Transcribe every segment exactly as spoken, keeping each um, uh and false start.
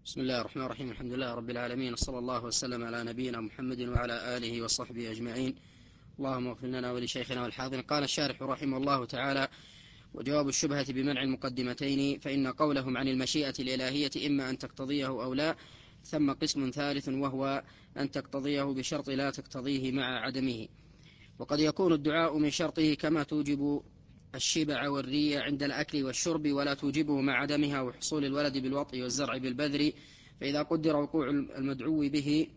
بسم الله الرحمن الرحيم. الحمد لله رب العالمين، وصلى الله وسلم على نبينا محمد وعلى آله وصحبه أجمعين. اللهم اغفر لنا ولشيخنا والحاضرين. قال الشارح رحمه الله تعالى: وجواب الشبهة بمنع المقدمتين، فإن قولهم عن المشيئة الإلهية إما أن تقتضيه أو لا، ثم قسم ثالث وهو أن تقتضيه بشرط لا تقتضيه مع عدمه. وقد يكون الدعاء من شرطه كما توجب الشبع والري عند الأكل والشرب، ولا توجبه مع عدمها وحصول الولد بالوطء والزرع بالبذر. فإذا قدر وقوع المدعو به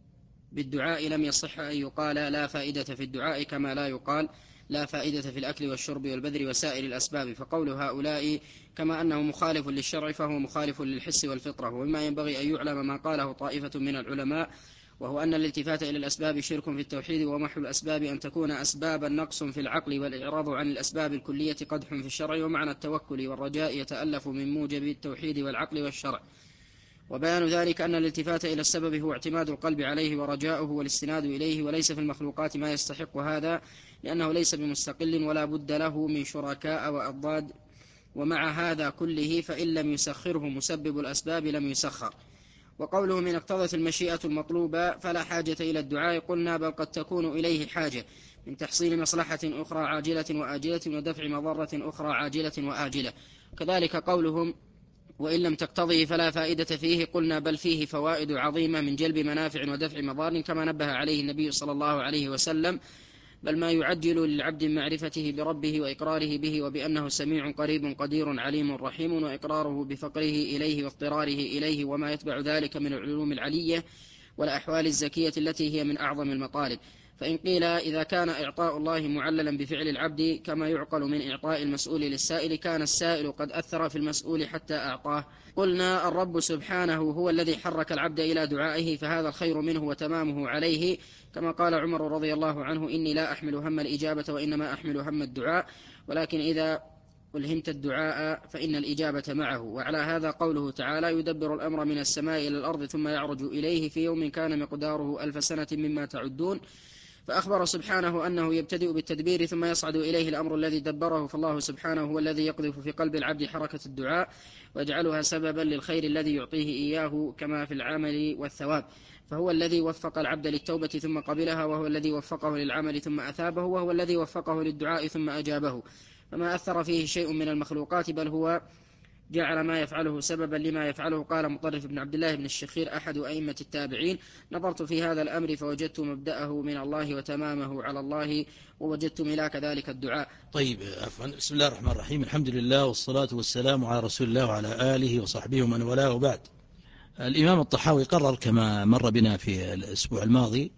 بالدعاء لم يصح أن يقال لا فائدة في الدعاء، كما لا يقال لا فائدة في الأكل والشرب والبذر وسائر الأسباب. فقول هؤلاء كما أنه مخالف للشرع فهو مخالف للحس والفطرة. ومما ينبغي أن يعلم ما قاله طائفة من العلماء، وهو أن الالتفات إلى الأسباب شرك في التوحيد، ومحو الأسباب أن تكون أسبابا نقص في العقل، والإعراض عن الأسباب الكلية قدح في الشرع. ومعنى التوكل والرجاء يتألف من موجب التوحيد والعقل والشرع. وبيان ذلك أن الالتفات إلى السبب هو اعتماد القلب عليه ورجاؤه والاستناد إليه، وليس في المخلوقات ما يستحق هذا، لأنه ليس بمستقل ولا بد له من شركاء وأضداد. ومع هذا كله فإن لم يسخره مسبب الأسباب لم يسخر. وقوله من اقتضت المشيئة المطلوبة فلا حاجة إلى الدعاء، قلنا بل قد تكون إليه حاجة من تحصيل مصلحة أخرى عاجلة وآجلة، ودفع مضرة أخرى عاجلة وآجلة. كذلك قولهم وإن لم تقتضه فلا فائدة فيه، قلنا بل فيه فوائد عظيمة من جلب منافع ودفع مضار، كما نبه عليه النبي صلى الله عليه وسلم: بل ما يعجل للعبد معرفته بربه وإقراره به، وبأنه سميع قريب قدير عليم رحيم، وإقراره بفقره إليه واضطراره إليه، وما يتبع ذلك من العلوم العلية والأحوال الزكية التي هي من أعظم المطالب. فإن قيل إذا كان إعطاء الله معللا بفعل العبد كما يعقل من إعطاء المسؤول للسائل، كان السائل قد أثر في المسؤول حتى أعطاه. قلنا الرب سبحانه هو الذي حرك العبد إلى دعائه، فهذا الخير منه وتمامه عليه، كما قال عمر رضي الله عنه: إني لا أحمل هم الإجابة وإنما أحمل هم الدعاء، ولكن إذا ألهمت الدعاء فإن الإجابة معه. وعلى هذا قوله تعالى: يدبر الأمر من السماء إلى الأرض ثم يعرج إليه في يوم كان مقداره ألف سنة مما تعدون. فأخبر سبحانه أنه يبتدئ بالتدبير ثم يصعد إليه الأمر الذي دبره. فالله سبحانه هو الذي يقذف في قلب العبد حركة الدعاء ويجعلها سببا للخير الذي يعطيه إياه كما في العمل والثواب. فهو الذي وفق العبد للتوبة ثم قبلها، وهو الذي وفقه للعمل ثم أثابه، وهو الذي وفقه للدعاء ثم أجابه. فما أثر فيه شيء من المخلوقات، بل هو جعل ما يفعله سببا لما يفعله. قال مطرف بن عبد الله بن الشخير أحد أئمة التابعين: نظرت في هذا الأمر فوجدت مبدأه من الله وتمامه على الله، ووجدت ملاك ذلك الدعاء. طيب، عفوا. بسم الله الرحمن الرحيم. الحمد لله والصلاة والسلام على رسول الله وعلى آله وصحبه ومن والاه، وبعد. الإمام الطحاوي قرر كما مر بنا في الأسبوع الماضي،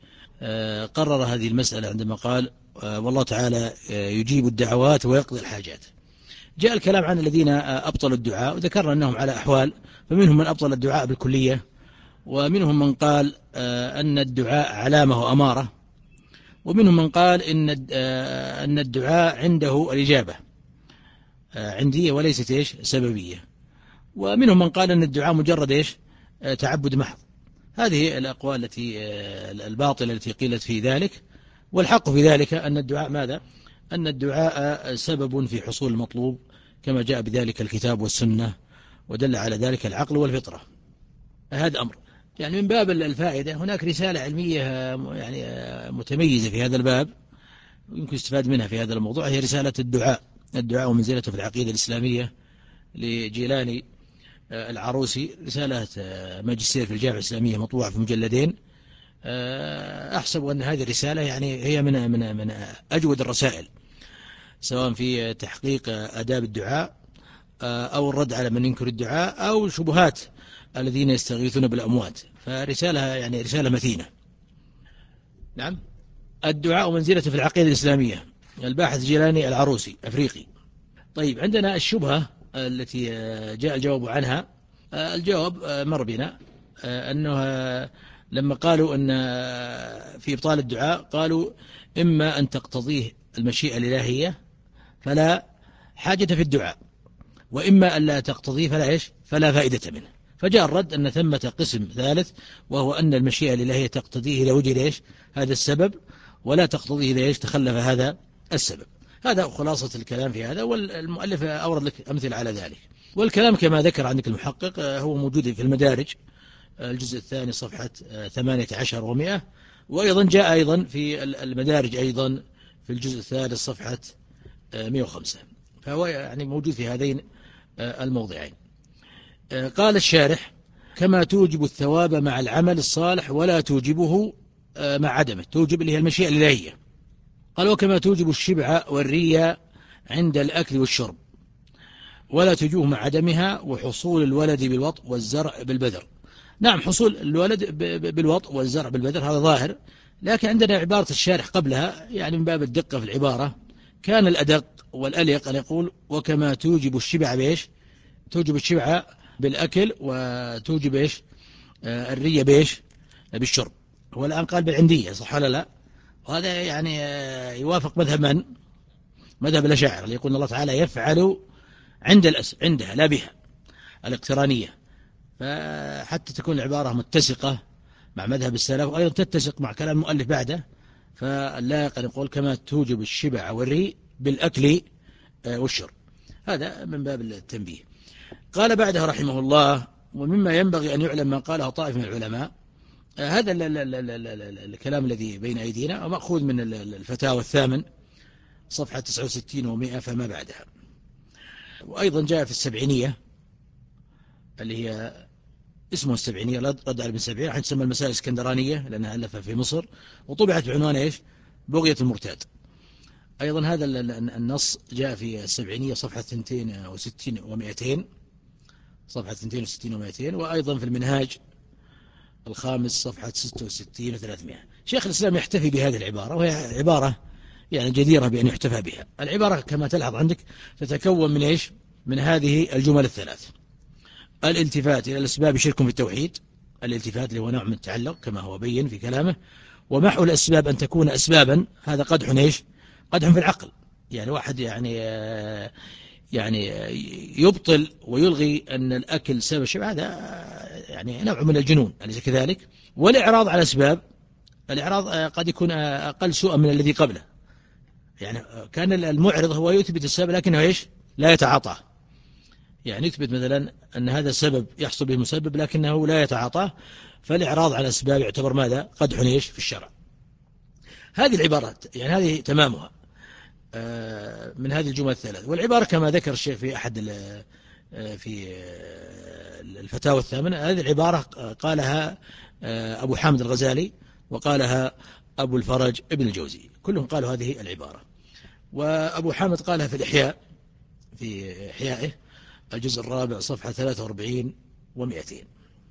قرر هذه المسألة عندما قال: والله تعالى يجيب الدعوات ويقضي الحاجات. جاء الكلام عن الذين أبطلوا الدعاء، وذكرنا أنهم على أحوال، فمنهم من أبطل الدعاء بالكلية، ومنهم من قال أن الدعاء علامة وأمارة، ومنهم من قال إن أن الدعاء عنده الإجابة عندية وليست إيش سببية، ومنهم من قال أن الدعاء مجرد إيش تعبد محض. هذه الأقوال التي الباطلة التي قيلت في ذلك، والحق في ذلك أن الدعاء ماذا؟ أن الدعاء سبب في حصول المطلوب، كما جاء بذلك الكتاب والسنة، ودل على ذلك العقل والفطرة. هذا أمر يعني من باب الفائدة. هناك رسالة علمية يعني متميزة في هذا الباب يمكن استفاد منها في هذا الموضوع، هي رسالة الدعاء الدعاء ومنزلته في العقيدة الإسلامية لجيلاني العروسي، رسالة ماجستير في الجامعة الإسلامية مطبوعة في مجلدين. أحسب أن هذه الرسالة يعني هي من من من أجود الرسائل، سواء في تحقيق آداب الدعاء أو الرد على من ينكر الدعاء أو شبهات الذين يستغيثون بالأموات. فرسالة يعني رسالة متينة. نعم. الدعاء منزلته في العقيدة الإسلامية، الباحث جيلاني العروسي أفريقي. طيب، عندنا الشبهة التي جاء الجواب عنها. الجواب مر بنا أنه لما قالوا أن في إبطال الدعاء، قالوا إما أن تقتضيه المشيئة الإلهية فلا حاجة في الدعاء، وإما أن لا تقتضيه فلا إيش فلا فائدة منه. فجاء الرد أن ثمة قسم ثالث، وهو أن المشيئة الإلهية تقتضيه إذا وجد إيش هذا السبب، ولا تقتضيه إذا إيش تخلف هذا السبب. هذا خلاصة الكلام في هذا، والمؤلف أورد لك أمثل على ذلك. والكلام كما ذكر عندك المحقق هو موجود في المدارج الجزء الثاني صفحة ثمانية عشر ومئة، وأيضا جاء أيضا في المدارج أيضا في الجزء الثالث صفحة مئة وخمسة، فهو يعني موجود في هذين الموضعين. قال الشارح: كما توجب الثواب مع العمل الصالح ولا توجبه مع عدمه، توجب اللي هي المشيئة الإلهية. قال: وكما توجب الشبع والرية عند الأكل والشرب ولا توجبه مع عدمها، وحصول الولد بالوطء والزرع بالبذر. نعم، حصول الولد بالوطء والزرع بالبذر هذا ظاهر، لكن عندنا عبارة الشارح قبلها يعني من باب الدقة في العبارة، كان الأدق والأليق أن يقول: وكما توجب الشبع بإيش؟ توجب الشبع بالأكل وتوجب إيش؟ آه الرية بإيش؟ بالشرب. هو الآن قال بالعندية، صح ولا لا؟ وهذا يعني آه يوافق مذهب من؟ مذهب الأشاعرة اللي يقول الله تعالى يفعل عند الأس عندها لا بها، الاقترانية. فحتى تكون العبارة متسقة مع مذهب السلف وأيضا تتسق مع كلام المؤلف بعده، فاللائق أن يقول كما توجب الشبع والري بالأكل والشرب. هذا من باب التنبيه. قال بعده رحمه الله: ومما ينبغي أن يعلم ما قاله طائف من العلماء. هذا الكلام الذي بين أيدينا ومأخوذ من الفتاوى الثامن صفحة تسعة وستين ومئة فما بعدها، وأيضا جاء في السبعينية اللي هي اسمه السبعينية، رد على ابن سبعين، راح تسمى المسائل الاسكندرانية لأنها ألفها في مصر وطبعت بعنوان إيش؟ بغية المرتاد. أيضا هذا النص جاء في السبعينية صفحة اثنتين وستين ومئتين، صفحة اثنتين وستين ومئتين، وأيضا في المنهاج الخامس صفحة ستة وستين وثلاثمائة. شيخ الإسلام يحتفي بهذه العبارة، وهي عبارة يعني جديرة بأن يحتفى بها. العبارة كما تلحظ عندك تتكون من إيش؟ من هذه الجمل الثلاث: الالتفات إلى الأسباب شرك في التوحيد، الالتفات اللي هو نوع من التعلق كما هو بين في كلامه، ومحو الأسباب أن تكون أسبابا، هذا قدح إيش؟ قدح في العقل. يعني واحد يعني يعني يبطل ويلغي أن الأكل سبب الشبع، هذا يعني نوع من الجنون، أليس كذلك؟ والإعراض على الأسباب، الإعراض قد يكون أقل سوءا من الذي قبله. يعني كان المعرض هو يثبت السبب لكنه إيش؟ لا يتعاطاه. يعني يثبت مثلا أن هذا السبب يحصل به المسبب لكنه لا يتعاطاه، فالإعراض على الأسباب يعتبر ماذا؟ قدح إيش؟ في الشرع. هذه العبارات يعني هذه تمامها من هذه الجمل الثلاث. والعبارة كما ذكر الشيخ في أحد في الفتاوى الثامنة، هذه العبارة قالها أبو حامد الغزالي وقالها أبو الفرج ابن الجوزي، كلهم قالوا هذه العبارة. وأبو حامد قالها في الإحياء، في إحيائه الجزء الرابع صفحة ثلاثة وأربعين ومئتين.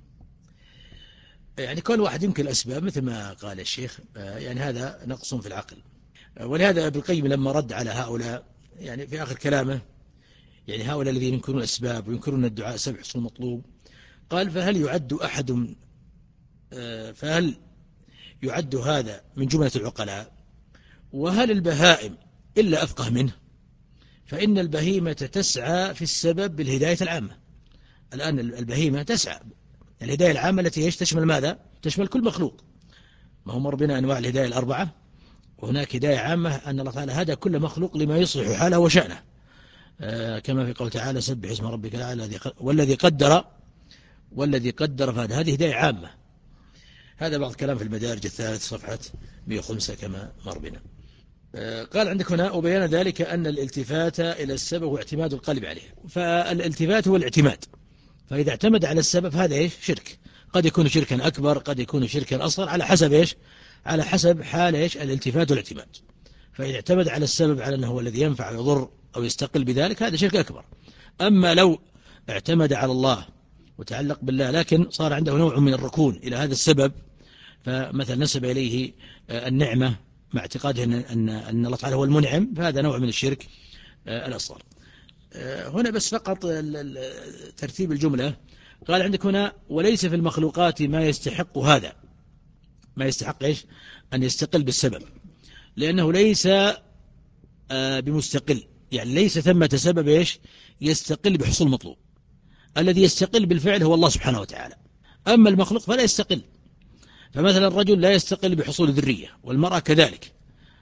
يعني كل واحد يمكن الأسباب مثل ما قال الشيخ، يعني هذا نقص في العقل. ولهذا ابن القيم لما رد على هؤلاء يعني في آخر كلامه، يعني هؤلاء الذين ينكرون الأسباب وينكرون الدعاء سبب حصول المطلوب، قال: فهل يعد أحد فهل يعد هذا من جملة العقلاء؟ وهل البهائم إلا أفقه منه؟ فإن البهيمة تسعى في السبب بالهداية العامة. الآن البهيمة تسعى الهداية العامة التي تشمل ماذا؟ تشمل كل مخلوق. ما هو مر بنا أنواع الهداية الأربعة، وهناك هداية عامة أن الله تعالى هدى كل مخلوق لما يصلح حاله وشأنه، آه كما في قول تعالى: سبح اسم ربك الأعلى والذي قدر والذي قدر فهدى. هذه هداية عامة. هذا بعض كلام في المدارج الثالث صفحة مئة وخمسة كما مر بنا. آه قال عندك هنا: وبيان ذلك أن الالتفات إلى السبب واعتماد القلب عليه. فالالتفات هو الاعتماد، فإذا اعتمد على السبب هذا إيش؟ شرك. قد يكون شركا أكبر، قد يكون شركا أصغر، على حسب إيش؟ على حسب حال إيش؟ الالتفات والاعتماد. فإذا اعتمد على السبب على أنه هو الذي ينفع ويضر أو يستقل بذلك، هذا شرك أكبر. أما لو اعتمد على الله وتعلق بالله لكن صار عنده نوع من الركون إلى هذا السبب، فمثلا نسب إليه النعمة مع اعتقاده أن, أن, أن الله تعالى هو المنعم، فهذا نوع من الشرك الأصغر. هنا بس فقط ترتيب الجملة. قال عندك هنا: وليس في المخلوقات ما يستحق هذا، ما يستحق إيش؟ أن يستقل بالسبب، لأنه ليس بمستقل، يعني ليس ثمة سبب إيش؟ يستقل بحصول مطلوب. الذي يستقل بالفعل هو الله سبحانه وتعالى، أما المخلوق فلا يستقل. فمثلا الرجل لا يستقل بحصول الذرية، والمرأة كذلك،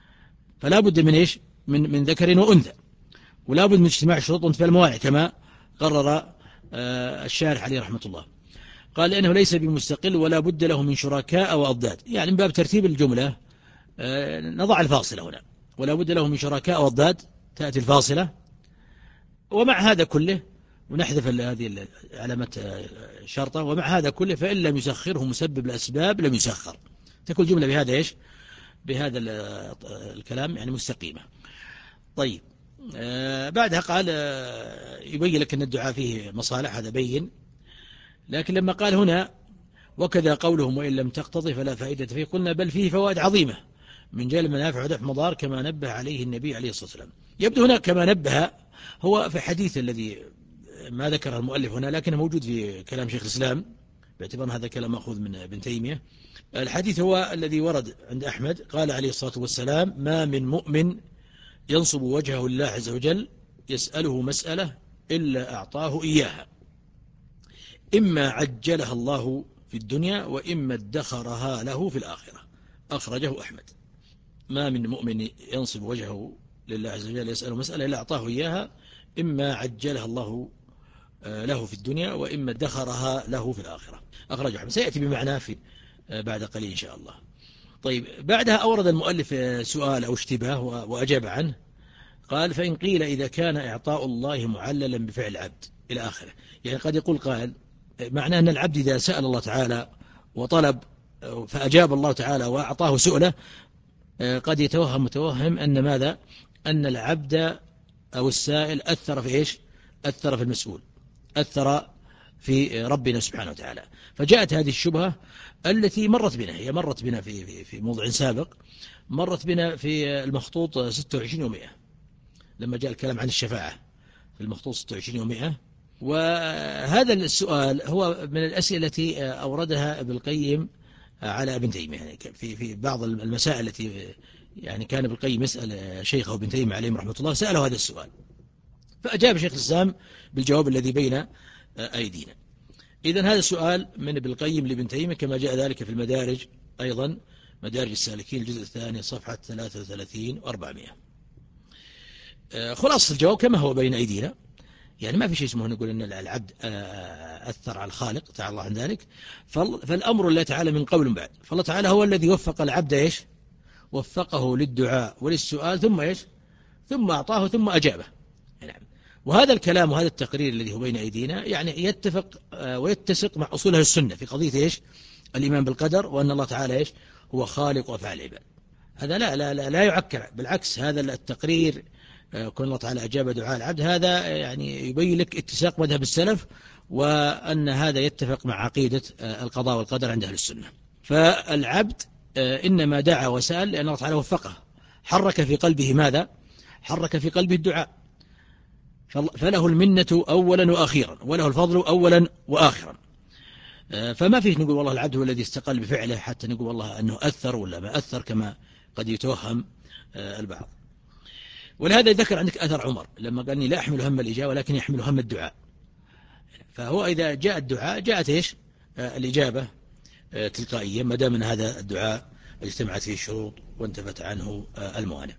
فلا بد من إيش؟ من, من ذكر وأنثى، ولا بد من اجتماع شروط في الموانع كما قرر الشارح عليه رحمة الله، قال لأنه ليس بمستقل ولا بد له من شركاء وأضداد، يعني من باب ترتيب الجملة نضع الفاصلة هنا، ولا بد له من شركاء وأضداد تأتي الفاصلة. ومع هذا كله، ونحذف هذه علامة شرطة، ومع هذا كله فإن لم يسخره مسبب الأسباب لم يسخر، تكون جملة بهذا إيش بهذا الكلام يعني مستقيمة. طيب آه بعدها قال آه يبين لك أن الدعاء فيه مصالح، هذا بين، لكن لما قال هنا وكذا قولهم وإن لم تقتضي فلا فائدة فيه، قلنا بل فيه فوائد عظيمة من جلب منافع ودفع مضار كما نبه عليه النبي عليه الصلاة والسلام. يبدو هنا كما نبه هو في حديث الذي ما ذكره المؤلف هنا، لكنه موجود في كلام شيخ الإسلام باعتبار هذا كلام مأخوذ من ابن تيمية. الحديث هو الذي ورد عند أحمد، قال عليه الصلاة والسلام ما من مؤمن ينصب وجهه لله عز وجل يسأله مسألة إلا أعطاه إياها، إما عجلها الله في الدنيا وإما ادخرها له في الآخرة، أخرجه أحمد. ما من مؤمن ينصب وجهه لله عز وجل يسأله مسألة إلا أعطاه إياها، إما عجلها الله له في الدنيا وإما ادخرها له في الآخرة، أخرجه أحمد. سيأتي بمعناه في بعد قليل إن شاء الله. طيب بعدها أورد المؤلف سؤال أو اشتباه وأجاب عنه، قال فإن قيل إذا كان إعطاء الله معللا بفعل العبد إلى آخره، يعني قد يقول قائل معناه أن العبد إذا سأل الله تعالى وطلب فأجاب الله تعالى وأعطاه سؤله، قد يتوهم متوهم أن ماذا أن العبد أو السائل أثر في إيش أثر في المسؤول، أثر في ربنا سبحانه وتعالى. فجاءت هذه الشبهة التي مرت بنا، هي مرت بنا في في في موضع سابق، مرت بنا في المخطوط ستة وعشرين ومئة لما جاء الكلام عن الشفاعة في المخطوط ستة وعشرين ومئة. وهذا السؤال هو من الأسئلة التي أوردها ابن القيم على ابن تيمية، يعني في في بعض المسائل التي يعني كان ابن القيم يسأل شيخه ابن تيمية عليه رحمة الله، سأله هذا السؤال فأجاب شيخ الإسلام بالجواب الذي بين أيدينا. إذن هذا السؤال من ابن القيم لابن تيمية كما جاء ذلك في المدارج أيضا، مدارج السالكين الجزء الثاني صفحة ثلاثة وثلاثين وأربعمائة. خلاص الجواب كما هو بين أيدينا، يعني ما في شيء اسمه نقول أن العبد أثر على الخالق تعالى الله عن ذلك، فالأمر الله تعالى من قبل بعد، فالله تعالى هو الذي وفق العبد إيش وفقه للدعاء وللسؤال ثم إيش ثم أعطاه ثم أجابه. نعم. وهذا الكلام وهذا التقرير الذي هو بين أيدينا يعني يتفق ويتسق مع أصول أهل السنة في قضية إيش الإيمان بالقدر، وأن الله تعالى إيش هو خالق وفاعل العباد. هذا لا لا لا, لا يعكر، بالعكس هذا التقرير كون الله تعالى أجاب دعاء العبد هذا يعني يبين لك اتساق مذهب السلف، وأن هذا يتفق مع عقيدة القضاء والقدر عند أهل السنة. فالعبد إنما دعا وسأل لأن الله تعالى وفقه، حرك في قلبه ماذا حرك في قلبه الدعاء، فله المنة أولا وآخرا وله الفضل أولا وآخرا. فما فيه نقول والله العبد هو الذي استقل بفعله حتى نقول والله أنه أثر ولا ما أثر كما قد يتوهم البعض. ولهذا ذكر عندك أثر عمر لما قال إني لا أحمل هم الإجابة ولكن يحمل هم الدعاء، فهو إذا جاء الدعاء جاءت إيش الإجابة تلقائيا ما دام من هذا الدعاء اجتمعت فيه الشروط وانتفت عنه الموانع.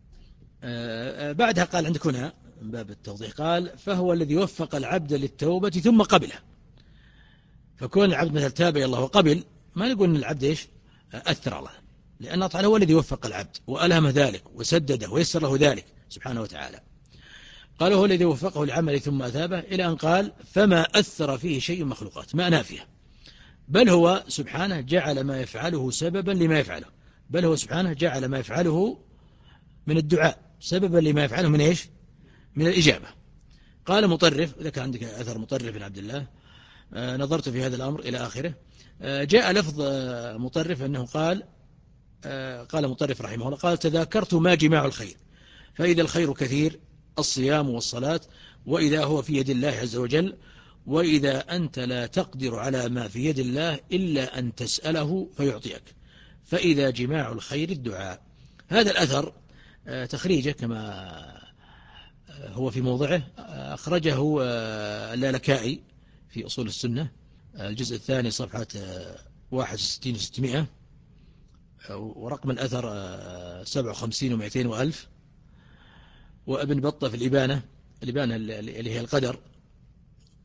بعدها قال عندك هنا من باب التوضيح، قال فهو الذي وفق العبد للتوبة ثم قبله. فكون العبد مثل تاب إلى الله وقبل، ما نقول أن العبد إيش أثر الله، لأن الله تعالى هو الذي وفق العبد وألهم ذلك وسدده ويسر له ذلك سبحانه وتعالى. قال هو الذي وفقه لعمله ثم أثابه، إلى أن قال فما أثر فيه شيء مخلوقات، ما نافيه، بل هو سبحانه جعل ما يفعله سببا لما يفعله، بل هو سبحانه جعل ما يفعله من الدعاء سببا لما يفعله من إيش من الإجابة. قال مطرف، إذا كان عندك أثر مطرف بن عبد الله، آه نظرت في هذا الأمر إلى آخره. آه جاء لفظ آه مطرف أنه قال آه قال مطرف رحمه الله قال تذاكرت ما جماع الخير، فإذا الخير كثير الصيام والصلاة، وإذا هو في يد الله عز وجل، وإذا أنت لا تقدر على ما في يد الله إلا أن تسأله فيعطيك، فإذا جماع الخير الدعاء. هذا الأثر آه تخريجه كما هو في موضعه أخرجه اللالكائي في أصول السنة الجزء الثاني صفحة واحد وستين وستمائة، ورقم الأثر سبعة وخمسين ومئتين وألف، وابن بطة في الإبانة الإبانة اللي هي القدر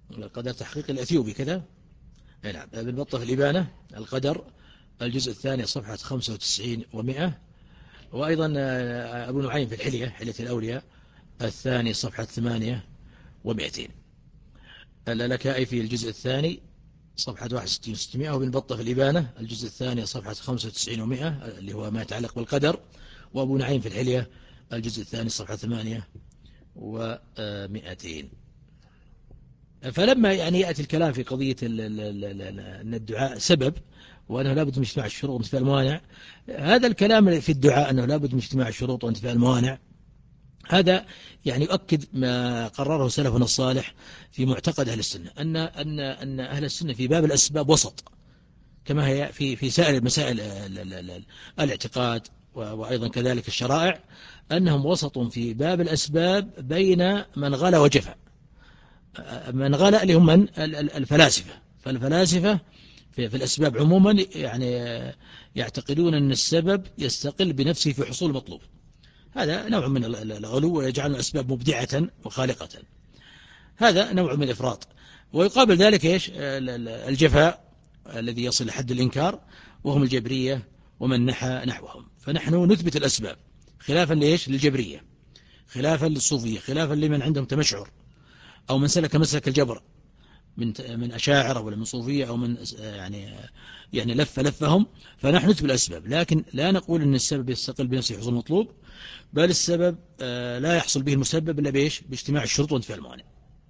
القدر تحقيق الأثيوبي كذا. نعم. ابن بطة في الإبانة القدر الجزء الثاني صفحة خمسة وتسعين ومئة. وأيضا أبو نعيم في الحلية حلية الأولياء الثاني صفحة ثمانية ومئتين. اللالكائي في الجزء الثاني صفحة واحد وستين وستمائة. وابن بطة في الإبانة الجزء الثاني صفحة خمسة وتسعين ومئة اللي هو ما يتعلق بالقدر. وأبو نعيم في الحلية الجزء الثاني صفحة ثمانية ومئتين. فلما يعني يأتي الكلام في قضية أن الدعاء سبب وأنه لابد من اجتماع الشروط وانتفاء الموانع، هذا الكلام في الدعاء أنه لابد من اجتماع الشروط وانتفاء الموانع، هذا يعني يؤكد ما قرره سلفنا الصالح في معتقد أهل السنة، أن أن أن أهل السنة في باب الأسباب وسط، كما هي في في سائر مسائل الاعتقاد وأيضا كذلك الشرائع، أنهم وسط في باب الأسباب بين من غلا وجفا. من غلا اللي هم من الفلاسفة، فالفلاسفة في, في الأسباب عموما يعني يعتقدون أن السبب يستقل بنفسه في حصول المطلوب، هذا نوع من الغلو ويجعل الأسباب مبدعة وخالقة، هذا نوع من الإفراط. ويقابل ذلك إيش؟ الجفاء الذي يصل لحد الإنكار، وهم الجبرية ومن نحى نحوهم. فنحن نثبت الأسباب خلافا لإيش؟ للجبرية، خلافا للصوفية، خلافا لمن عندهم تمشعر أو من سلك مسلك الجبر من من أشاعرة ولا من صوفية أو من يعني يعني لف لفهم. فنحن نثبت الأسباب، لكن لا نقول أن السبب يستقل بنفسه حصول المطلوب، بل السبب لا يحصل به المسبب إلا بإيش؟ باجتماع الشروط وانتفاء الموانع.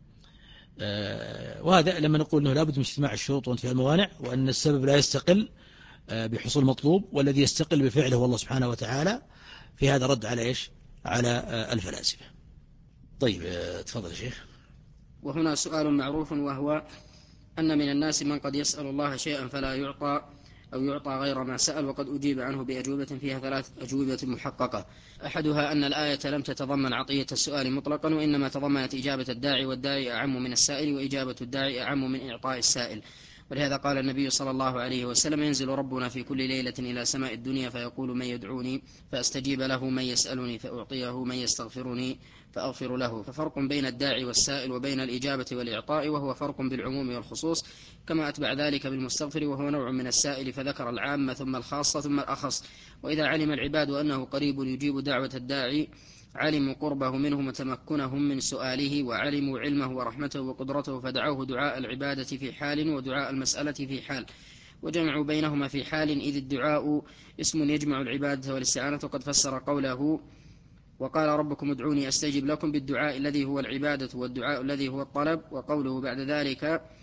وهذا لما نقول أنه لابد من اجتماع الشروط وانتفاء الموانع، وأن السبب لا يستقل بحصول المطلوب، والذي يستقل بفعله هو الله سبحانه وتعالى، في هذا رد على إيش؟ على الفلاسفة. طيب تفضل يا شيخ. وهنا سؤال معروف، وهو أن من الناس من قد يسأل الله شيئا فلا يعطى أو يعطى غير ما سأل، وقد أجيب عنه بأجوبة فيها ثلاث أجوبة محققة. أحدها أن الآية لم تتضمن عطية السؤال مطلقا، وإنما تضمنت إجابة الداعي، والداعي أعم من السائل، وإجابة الداعي أعم من إعطاء السائل. ولهذا قال النبي صلى الله عليه وسلم: ينزل ربنا في كل ليلة إلى سماء الدنيا فيقول: من يدعوني فأستجيب له، من يسألني فأعطيه، من يستغفرني فأغفر له. ففرق بين الداعي والسائل وبين الإجابة والإعطاء، وهو فرق بالعموم والخصوص، كما أتبع ذلك بالمستغفر وهو نوع من السائل، فذكر العامة ثم الخاصة ثم الأخص. وإذا علم العباد أنه قريب يجيب دعوة الداعي علموا قربه منه وتمكنهم من سؤاله، وعلموا علمه ورحمته وقدرته، فدعوه دعاء العبادة في حال ودعاء المسألة في حال، وجمعوا بينهما في حال، إذ الدعاء اسم يجمع العبادة والاستعانة. وقد فسر قوله: وقال ربكم ادعوني أستجب لكم، بالدعاء الذي هو العبادة والدعاء الذي هو الطلب. وقوله بعد ذلك: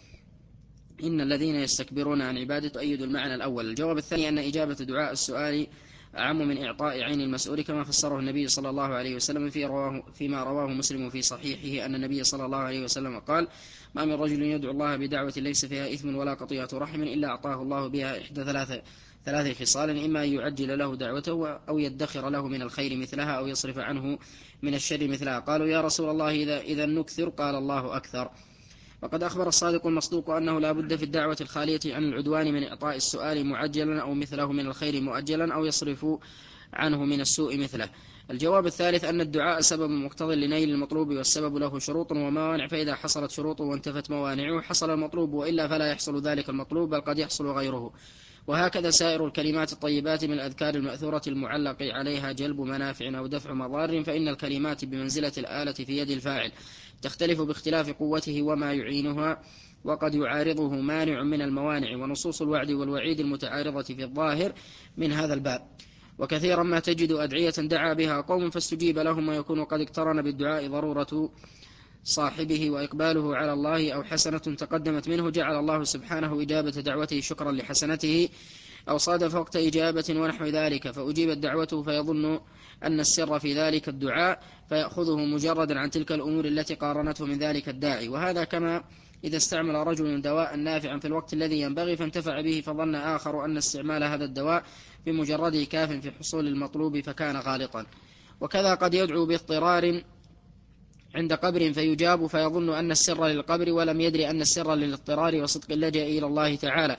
إن الذين يستكبرون عن عبادة، أيد المعنى الأول. الجواب الثاني أن إجابة دعاء السؤال أعم من إعطاء عين المسؤول، كما فسره النبي صلى الله عليه وسلم في رواه فيما رواه مسلم في صحيحه أن النبي صلى الله عليه وسلم قال: ما من رجل يدعو الله بدعوة ليس فيها إثم ولا قطيعة رحم إلا أعطاه الله بها إحدى ثلاثة ثلاث خصال: إما أن يعجل له دعوته، أو يدخر له من الخير مثلها، أو يصرف عنه من الشر مثلها. قالوا: يا رسول الله إذا, إذا نكثر؟ قال: الله أكثر. وقد أخبر الصادق المصدوق أنه لا بد في الدعوة الخالية عن العدوان من إعطاء السؤال معجلا، أو مثله من الخير مؤجلا، أو يصرف عنه من السوء مثله. الجواب الثالث أن الدعاء سبب مقتض لنيل المطلوب، والسبب له شروط وموانع، فإذا حصلت شروطه وانتفت موانعه حصل المطلوب، وإلا فلا يحصل ذلك المطلوب، بل قد يحصل غيره. وهكذا سائر الكلمات الطيبات من الأذكار المأثورة المعلق عليها جلب منافع أو دفع مضار، فإن الكلمات بمنزلة الآلة في يد الفاعل، تختلف باختلاف قوته وما يعينها، وقد يعارضه مانع من الموانع. ونصوص الوعد والوعيد المتعارضة في الظاهر من هذا الباب. وكثيرا ما تجد أدعية دعا بها قوم فاستجيب لهم، ويكون قد اقترن بالدعاء ضرورة صاحبه وإقباله على الله، أو حسنة تقدمت منه جعل الله سبحانه إجابة دعوته شكرا لحسنته، أو صادف وقت إجابة ونحو ذلك فأجيبت دعوته، فيظن أن السر في ذلك الدعاء، فيأخذه مجردا عن تلك الأمور التي قارنته من ذلك الداعي. وهذا كما إذا استعمل رجل دواء نافعا في الوقت الذي ينبغي فانتفع به، فظن آخر أن استعمال هذا الدواء بمجرده كاف في حصول المطلوب، فكان غالطا. وكذا قد يدعو باضطرار عند قبر فيجاب، فيظن أن السر للقبر ولم يدري أن السر للاضطرار وصدق اللجأ إلى الله تعالى،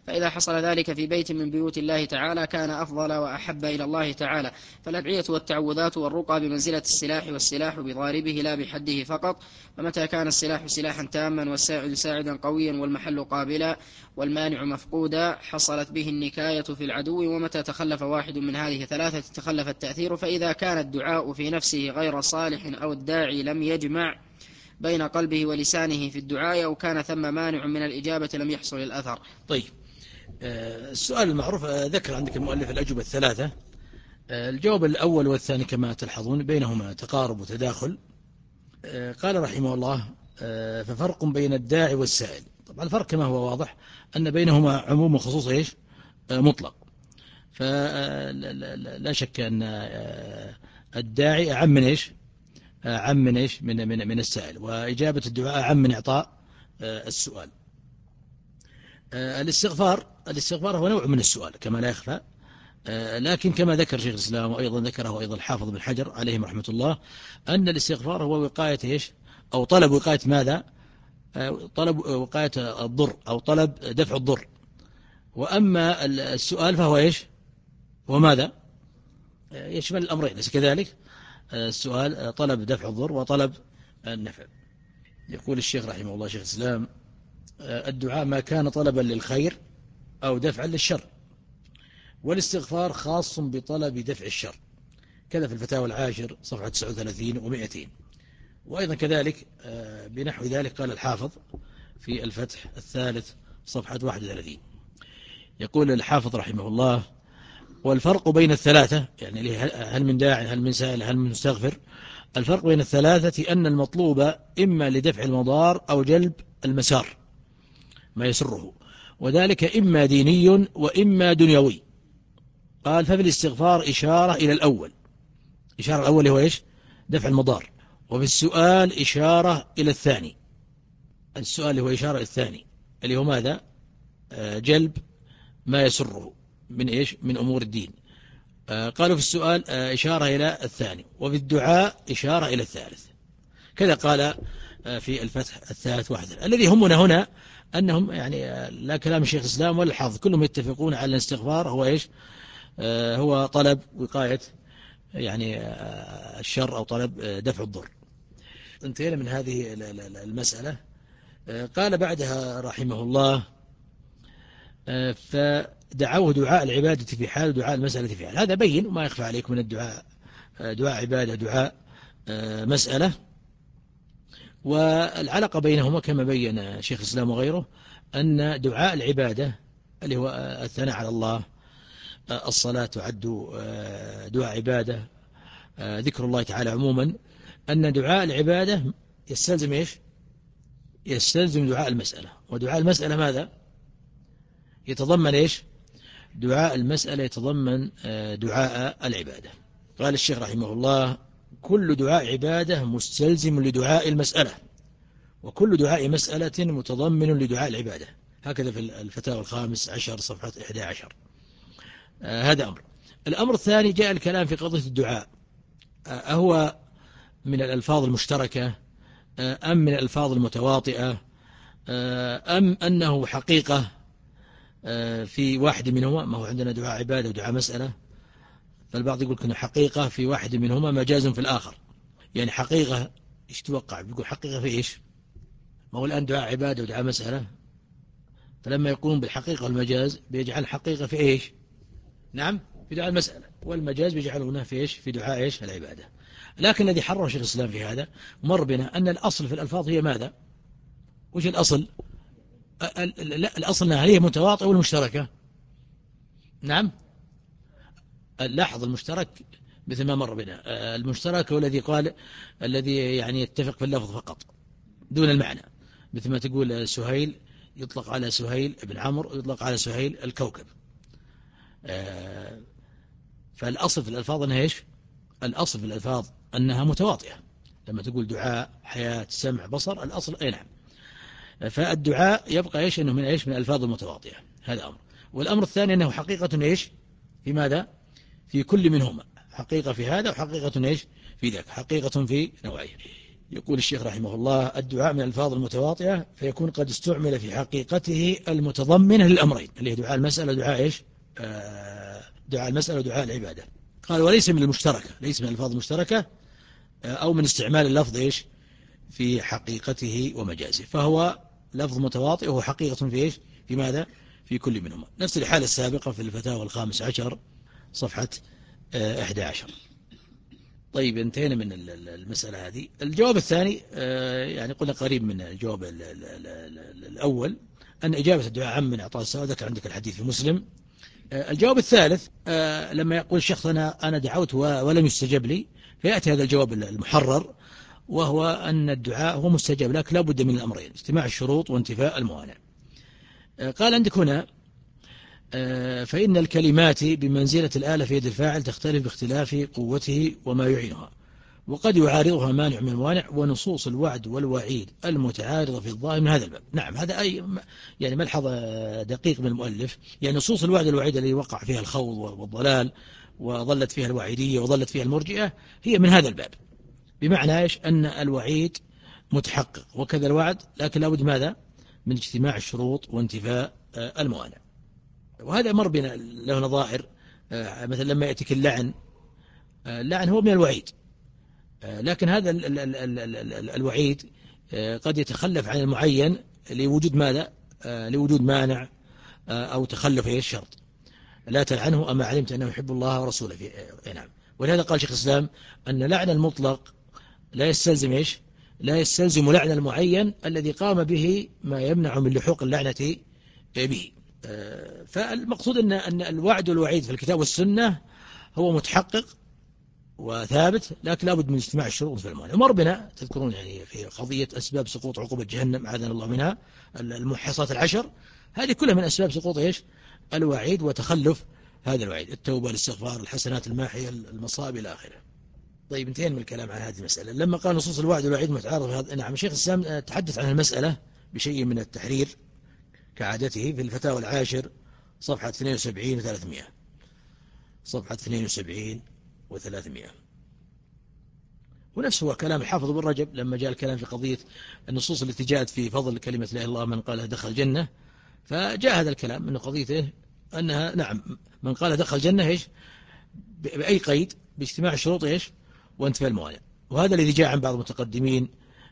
فإذا حصل ذلك في بيت من بيوت الله تعالى كان أفضل وأحب إلى الله تعالى. فالأدعية والتعوذات والرقى بمنزلة السلاح، والسلاح بضاربه لا بحده فقط. فمتى كان السلاح سلاحا تاما والساعد ساعدا قويا والمحل قابلا والمانع مفقودا حصلت به النكاية في العدو. ومتى تخلف واحد من هذه ثلاثة تخلف التأثير. فإذا كان الدعاء في نفسه غير صالح أو الداعي لم يجمع بين قلبه ولسانه في الدعاء أو كان ثم مانع من الإجابة لم يحصل الأثر. طيب، السؤال المعروف ذكر عندك المؤلف الأجوبة الثلاثة. الجواب الأول والثاني كما تلحظون بينهما تقارب وتداخل. قال رحمه الله: ففرق بين الداعي والسائل. طبعا الفرق كما هو واضح أن بينهما عموم وخصوص إيش مطلق. فلا شك أن الداعي أعم من إيش أعم من إيش من من من السائل، وإجابة الدعاء أعم من إعطاء السؤال. الاستغفار الاستغفار هو نوع من السؤال كما لا يخفى، لكن كما ذكر شيخ الإسلام وأيضا ذكره أيضا الحافظ بن حجر عليهم رحمة الله أن الاستغفار هو وقاية إيش أو طلب وقاية ماذا؟ طلب وقاية الضر أو طلب دفع الضر. وأما السؤال فهو إيش وماذا؟ يشمل الأمرين، ليس كذلك؟ السؤال طلب دفع الضر وطلب النفع. يقول الشيخ رحمه الله شيخ الإسلام: الدعاء ما كان طلبا للخير أو دفعا للشر، والاستغفار خاص بطلب دفع الشر. كذا في الفتاوى العاشر صفحة تسعة وثلاثين ومئتين. وأيضا كذلك بنحو ذلك قال الحافظ في الفتح الثالث صفحة واحد وثلاثين. يقول الحافظ رحمه الله: والفرق بين الثلاثة، يعني هل من داع هل من سائل هل من مستغفر، الفرق بين الثلاثة أن المطلوب إما لدفع المضار أو جلب المسار ما يسره، وذلك إما ديني وإما دنيوي. قال: ففي الاستغفار إشارة إلى الأول، إشارة الأول هو إيش دفع المضار، وفي السؤال إشارة إلى الثاني، السؤال هو إشارة إلى الثاني اللي هو ماذا؟ جلب ما يسره من إيش من أمور الدين. قالوا في السؤال إشارة إلى الثاني، وفي الدعاء إشارة إلى الثالث. كذا قال في الفتح الثالث واحد. الذي همنا هنا أنهم يعني لا كلام الشيخ الإسلام ولا الحافظ كلهم يتفقون على الاستغفار هو إيش هو طلب وقاية يعني الشر أو طلب دفع الضر. انتهينا من هذه المسألة. قال بعدها رحمه الله: فدعوه دعاء العبادة في حال ودعاء المسألة في حال. هذا بين وما يخفى عليكم من الدعاء دعاء عبادة دعاء مسألة، والعلاقة بينهما كما بين شيخ الإسلام وغيره أن دعاء العبادة اللي هو الثناء على الله، الصلاة تعد دعاء عبادة، ذكر الله تعالى عموما، أن دعاء العبادة يستلزم إيش يستلزم دعاء المسألة. ودعاء المسألة ماذا يتضمن إيش دعاء المسألة يتضمن دعاء العبادة. قال الشيخ رحمه الله: كل دعاء عبادة مستلزم لدعاء المسألة، وكل دعاء مسألة متضمن لدعاء العبادة. هكذا في الفتاوى الخامس عشر صفحة إحدى عشر. آه هذا أمر. الأمر الثاني جاء الكلام في قضية الدعاء، آه أهو من الألفاظ المشتركة آه أم من الألفاظ المتواطئة آه أم أنه حقيقة آه في واحد منهما. ما هو عندنا دعاء عبادة ودعاء مسألة، فالبعض يقول كأنه حقيقة في واحد منهما مجاز في الآخر. يعني حقيقة إيش توقع؟ بيقول حقيقة في إيش؟ ما هو الآن دعاء عبادة ودعاء مسألة، فلما يقوم بالحقيقة والمجاز بيجعل حقيقة في إيش؟ نعم في دعاء المسألة، والمجاز بيجعلونه في إيش؟ في دعاء إيش؟ العبادة. لكن الذي حرر شيخ الإسلام في هذا مر بنا أن الأصل في الألفاظ هي ماذا؟ وش الأصل؟ لا الأصل أنها هي متواطئة والمشتركة. نعم لاحظ المشترك مثل ما مر بنا، المشترك هو الذي قال الذي يعني يتفق في اللفظ فقط دون المعنى، مثل ما تقول سهيل يطلق على سهيل ابن عمرو يطلق على سهيل الكوكب. فالأصل في الألفاظ أنها إيش؟ الأصل في الألفاظ أنها متواطئة. لما تقول دعاء حياة سمع بصر الأصل أي نعم. فالدعاء يبقى إيش؟ أنه من إيش؟ من الألفاظ المتواطئة. هذا أمر. والأمر الثاني أنه حقيقة إيش؟ في ماذا؟ في كل منهما حقيقة في هذا وحقيقة إيش؟ في ذاك، حقيقة في نوعين. يقول الشيخ رحمه الله: الدعاء من الألفاظ المتواطئة فيكون قد استعمل في حقيقته المتضمنة للأمرين، اللي هي دعاء المسألة ودعاء إيش؟ آه دعاء المسألة ودعاء العبادة. قال: وليس من المشتركة، ليس من الألفاظ المشتركة آه أو من استعمال اللفظ إيش؟ في حقيقته ومجازه، فهو لفظ متواطئ وهو حقيقة في إيش؟ في ماذا؟ في كل منهما. نفس الحالة السابقة في الفتاوى الخامس عشر صفحة آه إحدى عشر. طيب، انتهينا من المسألة هذه. الجواب الثاني يعني قلنا قريب من الجواب الأول، أن إجابة الدعاء عام من إعطاء السؤال، ذكر عندك الحديث في مسلم. الجواب الثالث لما يقول الشخص أنا أنا دعوت ولم يستجب لي، فيأتي هذا الجواب المحرر، وهو أن الدعاء هو مستجاب، لكن لا بد من الأمرين: اجتماع الشروط وانتفاء الموانع. قال عندك هنا: فإن الكلمات بمنزلة الآلة في يد الفاعل تختلف باختلاف قوته وما يعينها، وقد يعارضها مانع من الموانع، ونصوص الوعد والوعيد المتعارضة في الظاهر من هذا الباب. نعم، هذا أي يعني ملحظ دقيق من المؤلف، يعني نصوص الوعد والوعيد التي وقع فيها الخوض والضلال وظلت فيها الوعيدية وظلت فيها المرجئة هي من هذا الباب، بمعنى إيش؟ أن الوعيد متحقق وكذا الوعد، لكن لابد ماذا؟ من اجتماع الشروط وانتفاء الموانع. وهذا مر بنا له نظائر، مثلا لما يأتيك اللعن، اللعن هو من الوعيد، لكن هذا الوعيد قد يتخلف عن المعين لوجود ماذا؟ لوجود مانع أو تخلف أي شرط: لا تلعنه أما علمت أنه يحب الله ورسوله. في نعم. ولهذا قال شيخ الإسلام أن لعن المطلق لا يستلزم إيش؟ لا يستلزم لعن المعين الذي قام به ما يمنع من لحوق اللعنة به. فالمقصود أن أن الوعد والوعيد في الكتاب والسنة هو متحقق وثابت، لكن لابد من اجتماع الشروط في الموانع. مر بنا تذكرون يعني في قضية أسباب سقوط عقوبة جهنم، عاذنا الله منها، المحصات العشر، هذه كلها من أسباب سقوط إيش؟ الوعيد وتخلف هذا الوعيد: التوبة، الاستغفار، الحسنات الماحية، المصائب إلى آخره. طيب، انتهينا من الكلام عن هذه المسألة. لما قال نصوص الوعد والوعيد متعارض هذا، نعم، الشيخ الإسلام تحدث عن المسألة بشيء من التحرير كعادته في الفتاوى العاشر صفحة اثنين وسبعين وثلاثمائة، صفحة اثنين وسبعين وثلاثمائة. ونفسه هو كلام الحافظ ابن رجب لما جاء الكلام في قضية النصوص التي جاءت في فضل كلمة لا إله إلا الله من قالها دخل الجنة، فجاء هذا الكلام أنه قضيته أنها نعم من قال دخل الجنة إيش؟ بأي قيد؟ باجتماع الشروط إيش؟ وانتفاء الموانع. وهذا الذي جاء عن بعض المتقدمين،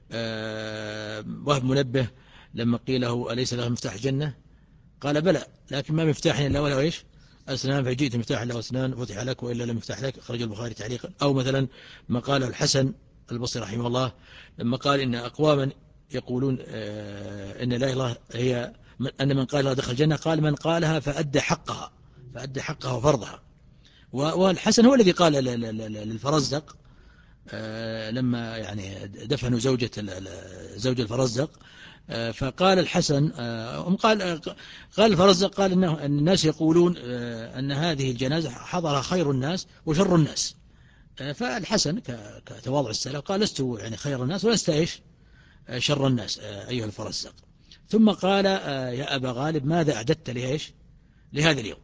أه وهب منبه لما قيل له أليس له مفتاح الجنة؟ قال بلى، لكن ما مفتاح إلا وله إيش؟ أسنان، فجئت مفتاح له أسنان فتح لك وإلا لم يفتح لك، خرج البخاري تعليقا. أو مثلا ما قاله الحسن البصري رحمه الله لما قال إن أقواما يقولون آه إن لا إله إلا الله هي أن من قال دخل الجنة، قال من قالها فأدى حقها، فأدى حقها وفرضها. والحسن هو الذي قال للفرزدق آه لما يعني دفنوا زوجة زوج الفرزدق، فقال الحسن قال قال الفرزدق قال إنه أن الناس يقولون أن هذه الجنازة حضرها خير الناس وشر الناس. فالحسن كتواضع السلف قال لست يعني خير الناس ولست إيش شر الناس أيها الفرزدق. ثم قال يا أبا غالب ماذا أعددت لإيش لهذا اليوم؟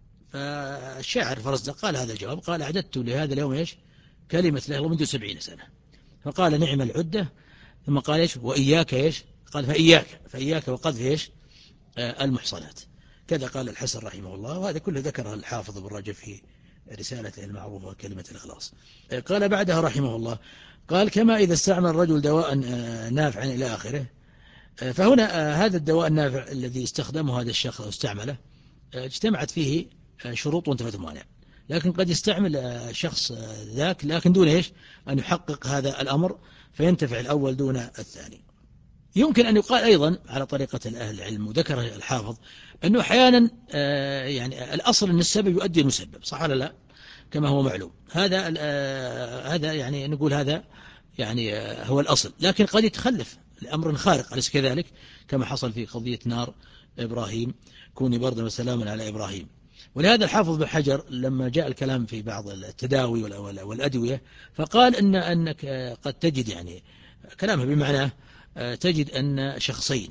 فالشاعر الفرزدق قال هذا الجواب، قال أعددت لهذا اليوم إيش؟ كلمة لا إله إلا الله منذ سبعين سنة. فقال نعم العدة. ثم قال إيش؟ وإياك إيش؟ قال فإياك فإياك وقذف إيش؟ آه المحصنات. كذا قال الحسن رحمه الله، وهذا كله ذكره الحافظ ابن رجب في رسالته المعروفة كلمة الإخلاص. آه قال بعدها رحمه الله، قال كما إذا استعمل الرجل دواء آه نافعا إلى آخره. آه فهنا آه هذا الدواء النافع الذي استخدمه هذا الشخص أو استعمله آه اجتمعت فيه آه شروط وانتفت الموانع، لكن قد يستعمل آه شخص آه ذاك لكن دون إيش أن يحقق هذا الأمر، فينتفع الأول دون الثاني. يمكن أن يقال أيضا على طريقة أهل العلم، وذكر الحافظ أنه أحيانا يعني الأصل أن السبب يؤدي المسبب، صح ولا لا؟ كما هو معلوم. هذا هذا يعني نقول هذا يعني هو الأصل، لكن قد يتخلف لأمر خارق، أليس كذلك؟ كما حصل في قضية نار إبراهيم، كوني بردا وسلاما على إبراهيم. ولهذا الحافظ بن حجر لما جاء الكلام في بعض التداوي والأدوية فقال أن أنك قد تجد يعني كلامه بمعناه تجد أن شخصين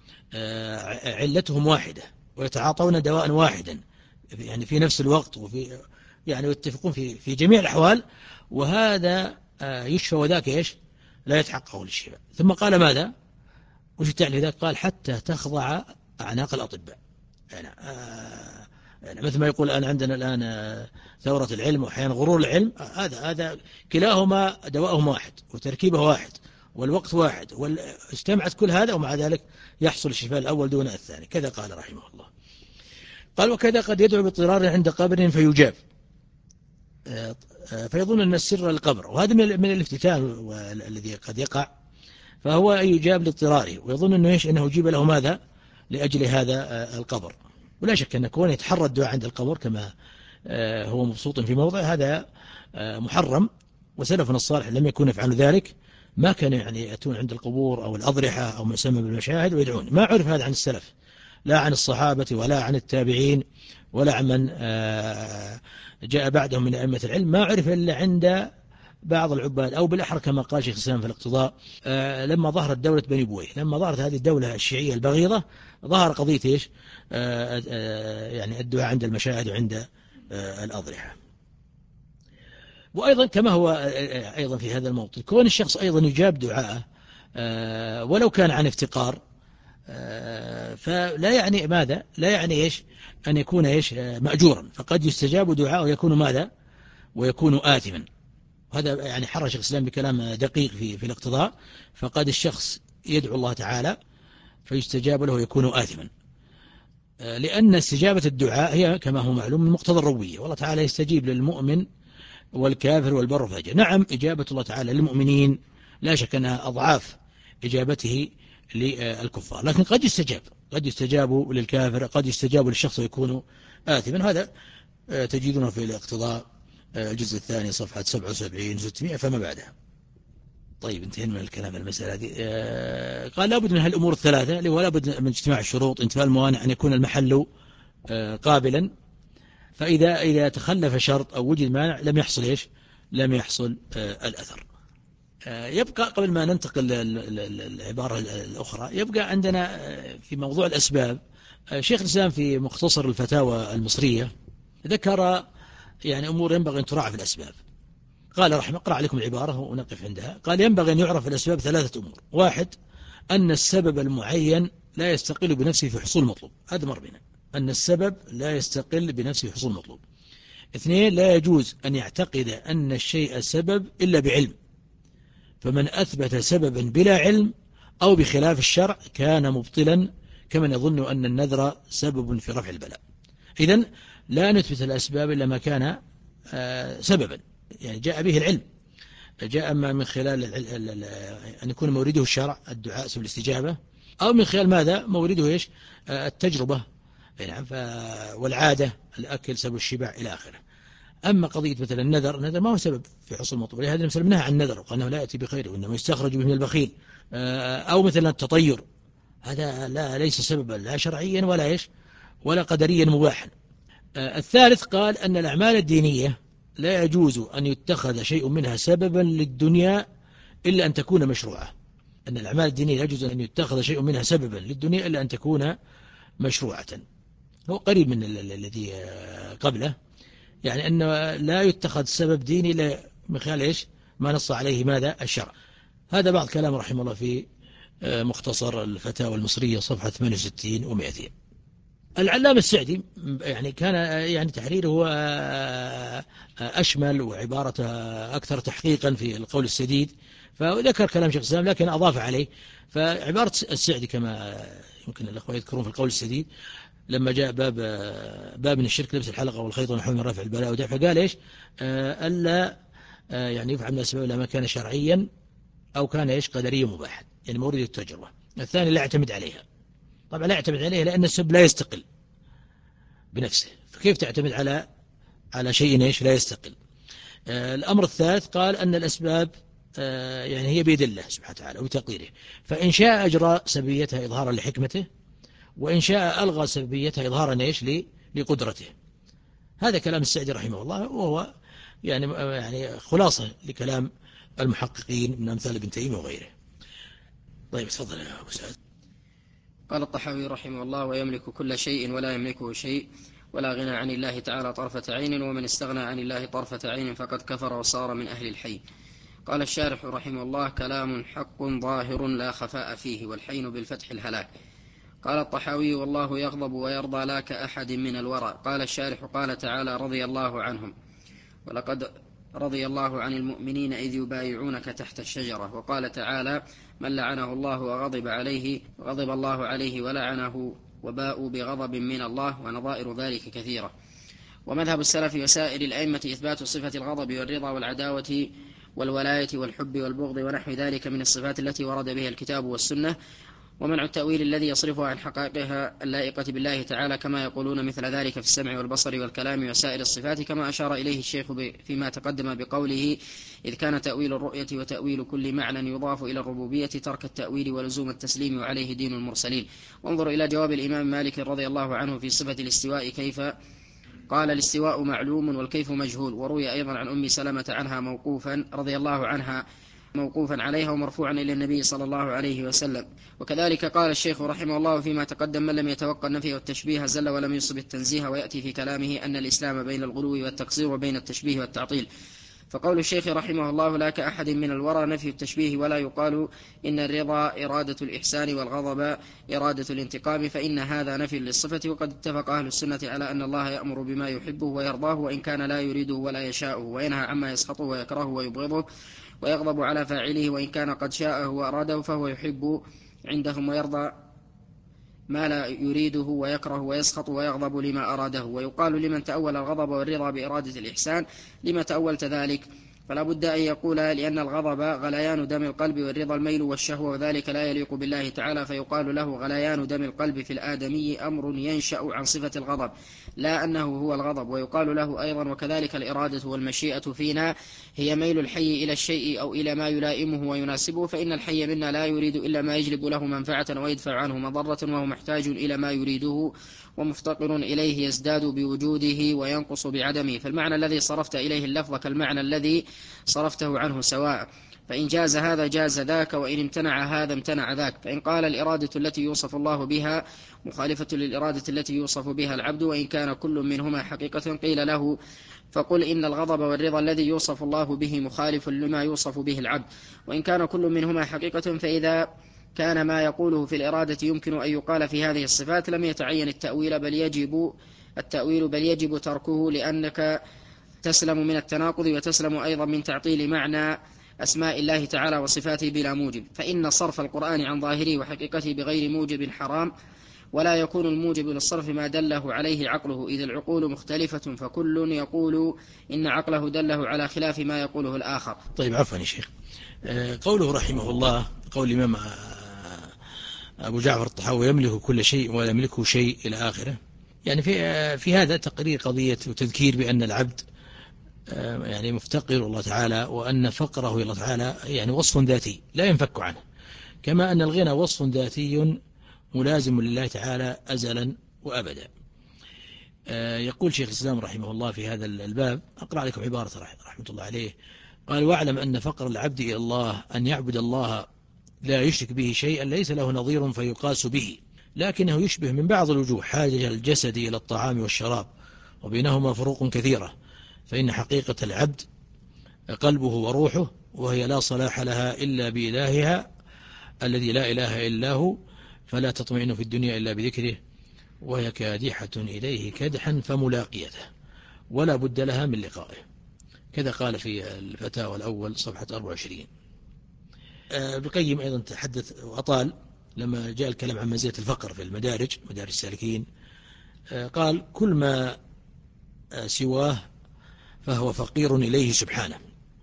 علتهم واحدة ويتعاطون دواء واحدا يعني في نفس الوقت وفي يعني يتفقون في في جميع الأحوال، وهذا يشفى وذاك إيش لا يتحقق الشفاء. ثم قال ماذا؟ وش تعني ذلك؟ قال حتى تخضع أعناق الأطباء. يعني, آه يعني مثل ما يقول الآن عندنا الآن آه ثورة العلم وأحيانا غرور العلم، آه هذا هذا كلاهما دواءهم واحد وتركيبه واحد والوقت واحد، واجتمعت كل هذا ومع ذلك يحصل الشفاء الأول دون الثاني. كذا قال رحمه الله. قال وكذا قد يدعو باضطرار عند قبر فيجاب، آه آه فيظن أن السر القبر، وهذا من الافتتان الذي قد يقع، فهو يجاب لاضطراره ويظن أنه إيش أنه يجيب له ماذا لأجل هذا القبر. ولا شك أن كونه يتحرى الدعاء عند القبر كما هو مبسوط في موضع هذا محرم، وسلفنا الصالح لم يكن يفعل ذلك، ما كان يعني يأتون عند القبور أو الأضرحة أو ما يسمى بالمشاهد ويدعون. ما عرف هذا عن السلف، لا عن الصحابة ولا عن التابعين ولا عن من جاء بعدهم من أئمة العلم، ما عرف إلا عند بعض العباد، أو بالأحرى كما قال شيخ الإسلام في الاقتضاء آه لما ظهرت دولة بني بويه، لما ظهرت هذه الدولة الشيعية البغيضة، ظهر قضية إيش آه آه يعني الدعاء عند المشاهد وعند آه الأضرحة. وأيضا كما هو آه أيضا في هذا الموطن، كون الشخص أيضا يجاب دعاءه آه ولو كان عن افتقار، آه فلا يعني ماذا، لا يعني إيش أن يكون إيش آه مأجورا، فقد يستجاب دعاءه ويكون ماذا ويكون آثما. هذا يعني حرر شيخ الإسلام بكلام دقيق في في الاقتضاء، فقد الشخص يدعو الله تعالى فيستجاب له ويكون آثما، لأن استجابة الدعاء هي كما هو معلوم من مقتضى الربوبية، والله تعالى يستجيب للمؤمن والكافر والبر والفاجر. نعم إجابة الله تعالى للمؤمنين لا شك أنها أضعاف إجابته للكفار، لكن قد يستجاب، قد يستجاب للكافر، قد يستجاب للشخص ويكون آثما. هذا تجدونه في الاقتضاء الجزء الثاني صفحة سبعة وسبعين ستمائة فما بعدها. طيب انتهينا من الكلام المسألة هذه. آه قال لابد من هالأمور الثلاثة، اللي هو لابد من اجتماع الشروط، انتفاء الموانع، أن يكون المحل آه قابلا، فإذا إذا تخلف شرط أو وجد مانع لم يحصل إيش لم يحصل آه الأثر. آه يبقى قبل ما ننتقل للعبارة الأخرى، يبقى عندنا في موضوع الأسباب آه شيخ الإسلام في مختصر الفتاوى المصرية ذكر يعني أمور ينبغي أن تراعى في الأسباب. قال رحمه، أقرأ عليكم العبارة ونقف عندها. قال ينبغي أن يعرف الأسباب ثلاثة أمور: واحد، أن السبب المعين لا يستقل بنفسه في حصول مطلوب، هذا مر بنا، أن السبب لا يستقل بنفسه في حصول مطلوب. اثنين، لا يجوز أن يعتقد أن الشيء سبب إلا بعلم، فمن أثبت سببا بلا علم أو بخلاف الشرع كان مبطلا كمن يظن أن النذر سبب في رفع البلاء. إذن لا نثبت الأسباب إلا ما كان سببا، يعني جاء به العلم، جاء أما من خلال أن يكون مورده الشرع الدعاء سبب الاستجابة، أو من خلال ماذا مورده إيش التجربة يعني والعادة، الأكل سبب الشبع إلى آخره. أما قضية مثلا النذر، النذر ما هو سبب في حصول المطلوب، لهذا مثلا منها عن النذر وقال أنه لا يأتي بخير وإنما يستخرج به من البخيل. أو مثلا التطير، هذا لا ليس سببا لا شرعيا ولا إيش ولا قدريا مباحا. الثالث قال أن الأعمال الدينية لا يجوز أن يتخذ شيء منها سببا للدنيا إلا أن تكون مشروعة. أن الأعمال الدينية لا يجوز أن يتخذ شيء منها سببا للدنيا إلا أن تكون مشروعة. هو قريب من الذي قبله، يعني أن لا يتخذ سبب ديني إلا من خلال إيش ما نص عليه ماذا الشرع. هذا بعض كلام رحمه الله في مختصر الفتاوى المصرية صفحة ثمانية وستين ومئتين. العلامة السعدي يعني كان يعني تحريره أشمل وعبارته أكثر تحقيقا في القول السديد، فذكر كلام شيخ الإسلام لكن أضاف عليه. فعبارة السعدي كما يمكن الأخوة يذكرون في القول السديد، لما جاء باب باب من الشرك لبس الحلقة والخيط ونحو من رفع البلاء ودفع، قال إيش ألا يعني يفعل من الأسباب لما كان شرعيا أو كان إيش قدريا مباحا، يعني مورد التجربة. الثاني لا يعتمد عليها، طبعا لا يعتمد عليها لأن السبب لا يستقل بنفسه، فكيف تعتمد على على شيء إيش لا يستقل. آه الأمر الثالث قال أن الأسباب آه يعني هي بيد الله سبحانه وتعالى وتقديره، فإن شاء أجرى سببيتها إظهارا لحكمته، وإن شاء ألغى سببيتها إظهارا إيش لقدرته. هذا كلام السعدي رحمه الله، وهو يعني يعني خلاصة لكلام المحققين من أمثال ابن تيمية وغيره. طيب تفضل يا أبو سعد. قال الطحاوي رحمه الله: ويملك كل شيء ولا يملكه شيء، ولا غنى عن الله تعالى طرفة عين، ومن استغنى عن الله طرفة عين فقد كفر وصار من أهل الحي. قال الشارح رحمه الله: كلام حق ظاهر لا خفاء فيه، والحين بالفتح الهلاك. قال الطحاوي: والله يغضب ويرضى لا كأحد من الورى. قال الشارح: قال تعالى: رضي الله عنهم، ولقد رضي الله عن المؤمنين إذ يبايعونك تحت الشجرة. وقال تعالى: من لعنه الله وغضب عليه وغضب الله عليه ولعنه وباءوا بغضب من الله، ونظائر ذلك كثيرة. ومذهب السلف وسائر الأئمة إثبات صفة الغضب والرضا والعداوة والولاية والحب والبغض ونحو ذلك من الصفات التي ورد بها الكتاب والسنة، ومنع التأويل الذي يصرفها عن حقائقها اللائقة بالله تعالى، كما يقولون مثل ذلك في السمع والبصر والكلام وسائر الصفات، كما أشار إليه الشيخ فيما تقدم بقوله: إذ كان تأويل الرؤية وتأويل كل معنى يضاف إلى الربوبية ترك التأويل ولزوم التسليم، وعليه دين المرسلين. وانظر إلى جواب الإمام مالك رضي الله عنه في صفة الاستواء كيف قال: الاستواء معلوم والكيف مجهول. وروي أيضا عن أم سلمة عنها موقوفا رضي الله عنها موقوفا عليها ومرفوعا إلى النبي صلى الله عليه وسلم. وكذلك قال الشيخ رحمه الله فيما تقدم: من لم يتوقع النفي والتشبيه زل ولم يصب التنزيه. ويأتي في كلامه أن الإسلام بين الغلو والتقصير وبين التشبيه والتعطيل. فقول الشيخ رحمه الله: لا كأحد من الورى نفي التشبيه، ولا يقال إن الرضا إرادة الإحسان والغضب إرادة الانتقام، فإن هذا نفي للصفة. وقد اتفق أهل السنة على أن الله يأمر بما يحبه ويرضاه، وإن كان لا يريده ولا يشاءه، وينهى عما يسخطه ويكرهه ويبغضه ويغضب على فاعله، وإن كان قد شاءه وأراده فهو يحب عندهم ويرضى ما لا يريده ويكره ويسخط ويغضب لما أراده. ويقال لمن تأول الغضب والرضا بإرادة الإحسان: لما تأولت ذلك؟ فلا بد أن يقول: لأن الغضب غليان دم القلب، والرضا الميل والشهوة، وذلك لا يليق بالله تعالى، فيقال له: غليان دم القلب في الآدمي أمر ينشأ عن صفة الغضب، لا أنه هو الغضب. ويقال له أيضا: وكذلك الإرادة والمشيئة فينا هي ميل الحي إلى الشيء أو إلى ما يلائمه ويناسبه، فإن الحي منا لا يريد إلا ما يجلب له منفعة ويدفع عنه مضرة، وهو محتاج إلى ما يريده ومفتقر إليه، يزداد بوجوده وينقص بعدمه. فالمعنى الذي صرفت إليه اللفظ كالمعنى الذي صرفته عنه سواء، فإن جاز هذا جاز ذاك، وإن امتنع هذا امتنع ذاك. فإن قال: الإرادة التي يوصف الله بها مخالفة للإرادة التي يوصف بها العبد، وإن كان كل منهما حقيقة، قيل له: فقل إن الغضب والرضا الذي يوصف الله به مخالف لما يوصف به العبد، وإن كان كل منهما حقيقة، فإذا كان ما يقوله في الإرادة يمكن أن يقال في هذه الصفات لم يتعين التأويل بل يجب التأويل بل يجب تركه، لأنك تسلم من التناقض، وتسلم أيضا من تعطيل معنى أسماء الله تعالى وصفاته بلا موجب. فإن صرف القرآن عن ظاهره وحقيقته بغير موجب حرام، ولا يكون الموجب للصرف ما دله عليه عقله، إذ العقول مختلفة، فكل يقول إن عقله دله على خلاف ما يقوله الآخر. طيب، عفوا يا شيخ. قوله رحمه الله، قول الإمام أبو جعفر الطحاوي: يملك كل شيء ولا يملكه شيء إلى آخره، يعني في في هذا تقرير قضية وتذكير بأن العبد يعني مفتقر الله تعالى، وأن فقره إلى الله تعالى يعني وصف ذاتي لا ينفك عنه، كما أن الغنى وصف ذاتي ملازم لله تعالى أزلا وأبدا. يقول شيخ الإسلام رحمه الله في هذا الباب، أقرأ عليكم عبارة رحمة الله عليه، قال: واعلم أن فقر العبد إلى الله أن يعبد الله لا يشرك به شيئا ليس له نظير فيقاس به، لكنه يشبه من بعض الوجوه حاجة الجسد إلى الطعام والشراب، وبينهما فروق كثيرة، فإن حقيقة العبد قلبه وروحه، وهي لا صلاح لها إلا بإلهها الذي لا إله إلا هو، فلا تطمئن في الدنيا إلا بذكره، وهي كادحة إليه كدحا فملاقيته، ولا بد لها من لقائه. كذا قال في الفتاوى الأول صفحة أربعة وعشرين. ابن القيم أيضا تحدث وأطال لما جاء الكلام عن مزية الفقر في المدارج، مدارج السالكين، قال: كل ما سواه فهو فقير إليه سبحانه.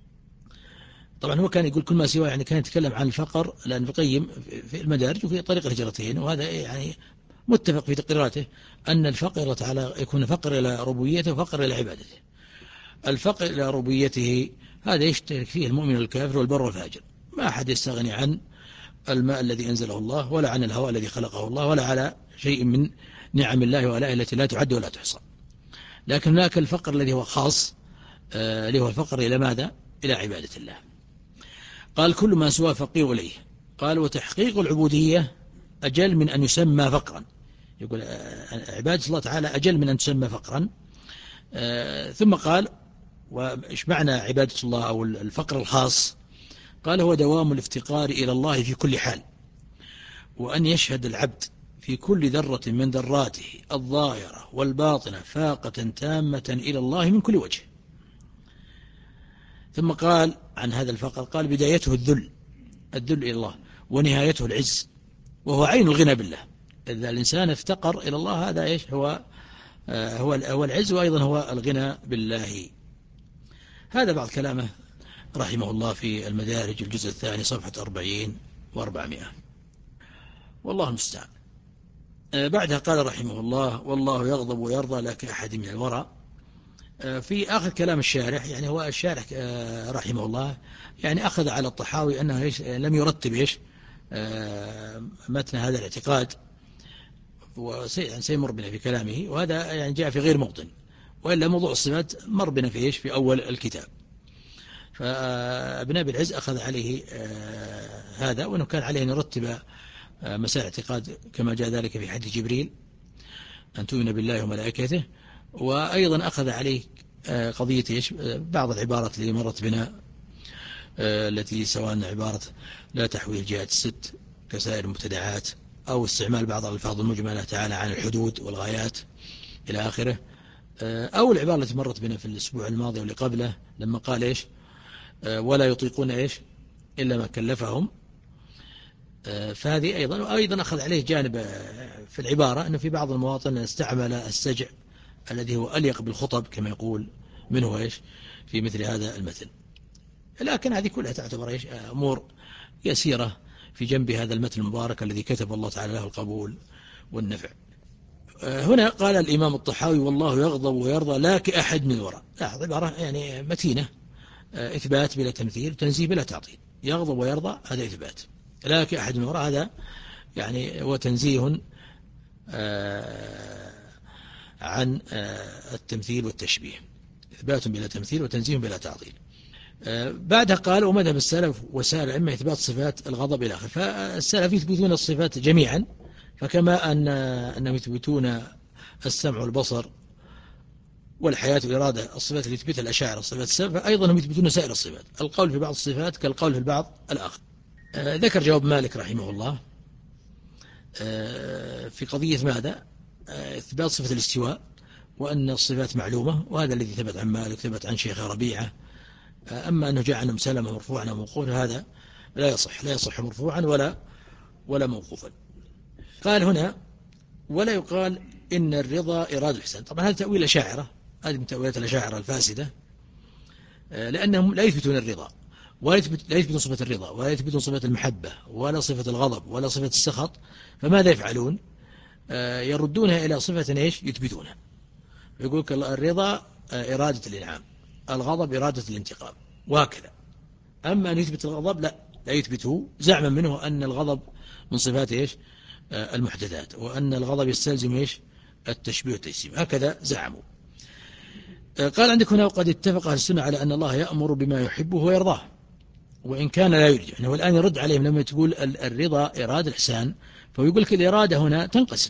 طبعا هو كان يقول كل ما سواه، يعني كان يتكلم عن الفقر، لأن ابن القيم في المدارج وفي طريق الهجرتين، وهذا يعني متفق في تقريراته أن الفقر تعالى يكون فقر إلى ربوبيته وفقر إلى عبادته. الفقر إلى ربوبيته هذا يشترك فيه المؤمن والكافر والبر والفاجر، ما أحد يستغني عن الماء الذي أنزله الله، ولا عن الهواء الذي خلقه الله، ولا على شيء من نعم الله وآلائه التي لا تعد ولا تحصى. لكن هناك الفقر الذي هو خاص، آه اللي هو الفقر إلى ماذا؟ إلى عبادة الله. قال: كل ما سوى فقير إليه. قال: وتحقيق العبودية أجل من أن يسمى فقرا. يقول عبادة الله تعالى أجل من أن تسمى فقرا. آه ثم قال: وإيش معنى عبادة الله أو الفقر الخاص؟ قال هو دوام الافتقار إلى الله في كل حال، وأن يشهد العبد في كل ذرة من ذراته الظاهرة والباطنة فاقة تامة إلى الله من كل وجه. ثم قال عن هذا الفقر قال بدايته الذل الذل إلى الله، ونهايته العز، وهو عين الغنى بالله. إذا الإنسان افتقر إلى الله هذا إيش هو آه هو هو العز، وأيضا هو الغنى بالله. هذا بعض كلامه رحمه الله في المدارج الجزء الثاني صفحة أربعين وأربعمائة، والله المستعان. آه بعدها قال رحمه الله والله يغضب ويرضى لا كأحد من الورى. آه في آخر كلام الشارح، يعني هو الشارح آه رحمه الله يعني أخذ على الطحاوي أنه إيش لم يرتب إيش آه متن هذا الاعتقاد، وسيمر بنا في كلامه، وهذا يعني جاء في غير موطن، وإلا موضوع الصفات مر بنا في إيش في أول الكتاب. فابن أبي العز أخذ عليه آه هذا، وأنه كان عليه أن يرتب آه مسائل الاعتقاد كما جاء ذلك في حديث جبريل أن تؤمن بالله وملائكته، وأيضا أخذ عليه آه قضية إيش بعض العبارات اللي مرت بنا آه التي سواء عبارة لا تحوي الجهات الست كسائر المبتدعات، أو استعمال بعض الألفاظ المجملة تعالى عن الحدود والغايات إلى آخره، أو العبارة التي مرت بنا في الأسبوع الماضي واللي قبله لما قال إيش ولا يطيقون إيش إلا ما كلفهم. فهذه أيضا وأيضا أخذ عليه جانب في العبارة أنه في بعض المواطن استعمل السجع الذي هو أليق بالخطب كما يقول منه إيش في مثل هذا المثل. لكن هذه كلها تعتبر إيش أمور يسيرة في جنب هذا المتن المبارك الذي كتب الله تعالى له القبول والنفع. هنا قال الإمام الطحاوي والله يغضب ويرضى لا كأحد من الورى. عبارة يعني متينة، إثبات بلا تمثيل، تنزيه بلا تعطيل. يغضب ويرضى هذا إثبات، لا كأحد من الورى هذا يعني هو تنزيه عن التمثيل والتشبيه، إثبات بلا تمثيل وتنزيه بلا تعطيل. بعدها قال ومذهب السلف وسائر الأئمة إثبات صفات الغضب إلى آخره. فالسلف يثبتون الصفات جميعا، فكما أن أنهم يثبتون السمع والبصر والحياة والإرادة الصفات اللي يثبتها الأشاعرة الصفات السبع، فأيضا هم يثبتون سائر الصفات. القول في بعض الصفات كالقول في البعض الآخر. آه ذكر جواب مالك رحمه الله آه في قضية ماذا آه إثبات صفة الاستواء، وأن الصفات معلومة، وهذا الذي ثبت عن مالك ثبت عن شيخ ربيعة. آه أما أنه جاء عنه سلمة مرفوعا أو موقوفا هذا لا يصح لا يصح مرفوعا ولا ولا موقوفا. قال هنا ولا يقال إن الرضا إرادة الإحسان. طبعا هذا تأويل الأشاعرة، هذه من تأويلات الأشاعرة الفاسدة، لأنهم لا يثبتون الرضا ولا يثبتون صفة الرضا ولا يثبتون صفة المحبة ولا صفة الغضب ولا صفة السخط. فماذا يفعلون؟ يردونها إلى صفة إيش يثبتونها. يقول الرضا إرادة الإنعام، الغضب إرادة الانتقام، وهكذا. أما أن يثبت الغضب لا لا يثبته، زعما منه أن الغضب من صفات إيش المحدثات، وأن الغضب يستلزم إيش التشبيه والتجسيم، هكذا زعموا. قال عندك هنا وقد اتفق أهل السنة على أن الله يأمر بما يحبه ويرضاه وإن كان لا يريد. يعني هو الآن يرد عليهم لما تقول الرضا إرادة الإحسان، فيقول لك الإرادة هنا تنقسم.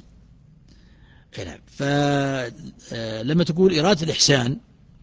فلما تقول إرادة الإحسان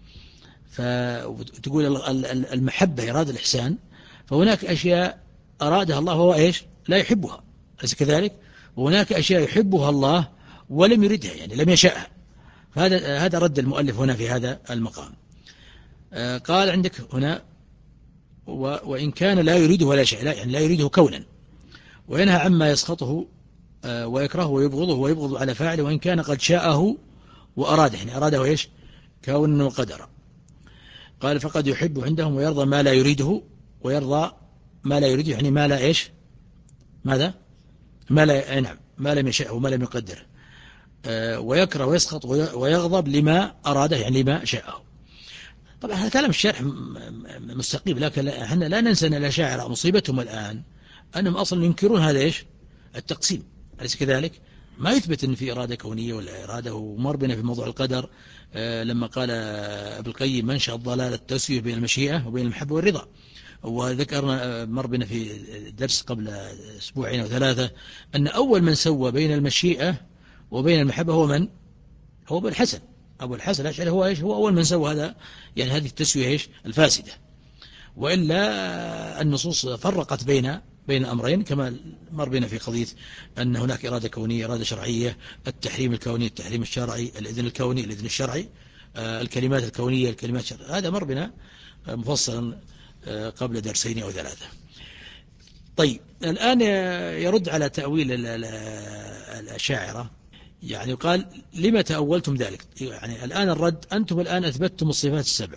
فتقول المحبة إرادة الإحسان، فهناك أشياء أرادها الله وهو إيش لا يحبها، أليس كذلك؟ وهناك أشياء يحبها الله ولم يردها، يعني لم يشاءها. هذا هذا رد المؤلف هنا في هذا المقام. قال عندك هنا وإن كان لا يريده ولا شيء، لا يعني لا يريده كونا، وينهى عما يسخطه ويكرهه ويبغضه ويبغض على فاعله وإن كان قد شاءه وأراده، يعني أراده إيش كونا وقدرا. قال فقد يحب عندهم ويرضى ما لا يريده ويرضى ما لا يريده، يعني ما لا إيش ماذا ما لا نعم ما لم يشاءه وما لم يقدره، ويكره ويسخط ويغضب لما أراده يعني لما شاءه. طبعا هذا كلام الشرح مستقيم، لكن احنا لا ننسى أن الأشاعرة مصيبتهم الآن أنهم أصلا ينكرون هذا إيش التقسيم، أليس كذلك؟ ما يثبت أن في إرادة كونية ولا إرادة. ومر بنا في موضوع القدر لما قال ابن القيم منشأ الضلال التسوية بين المشيئة وبين المحبة والرضا. وذكرنا مر بنا في درس قبل أسبوعين أو ثلاثة أن أول من سوى بين المشيئة وبين المحبة هو من؟ هو أبو الحسن أبو الحسن الأشعري، هو إيش هو أول من سوى هذا، يعني هذه التسوية إيش الفاسدة. وإلا النصوص فرقت بين بين أمرين كما مر بنا في قضية أن هناك إرادة كونية إرادة شرعية، التحريم الكوني التحريم الشرعي، الإذن الكوني الإذن الشرعي، الكلمات الكونية الكلمات الشرعية. هذا مر بنا مفصلا قبل درسين أو ثلاثة. طيب الآن يرد على تأويل الأشاعرة، يعني قال لما تأولتم ذلك؟ يعني الآن الرد أنتم الآن أثبتتم الصفات السبع،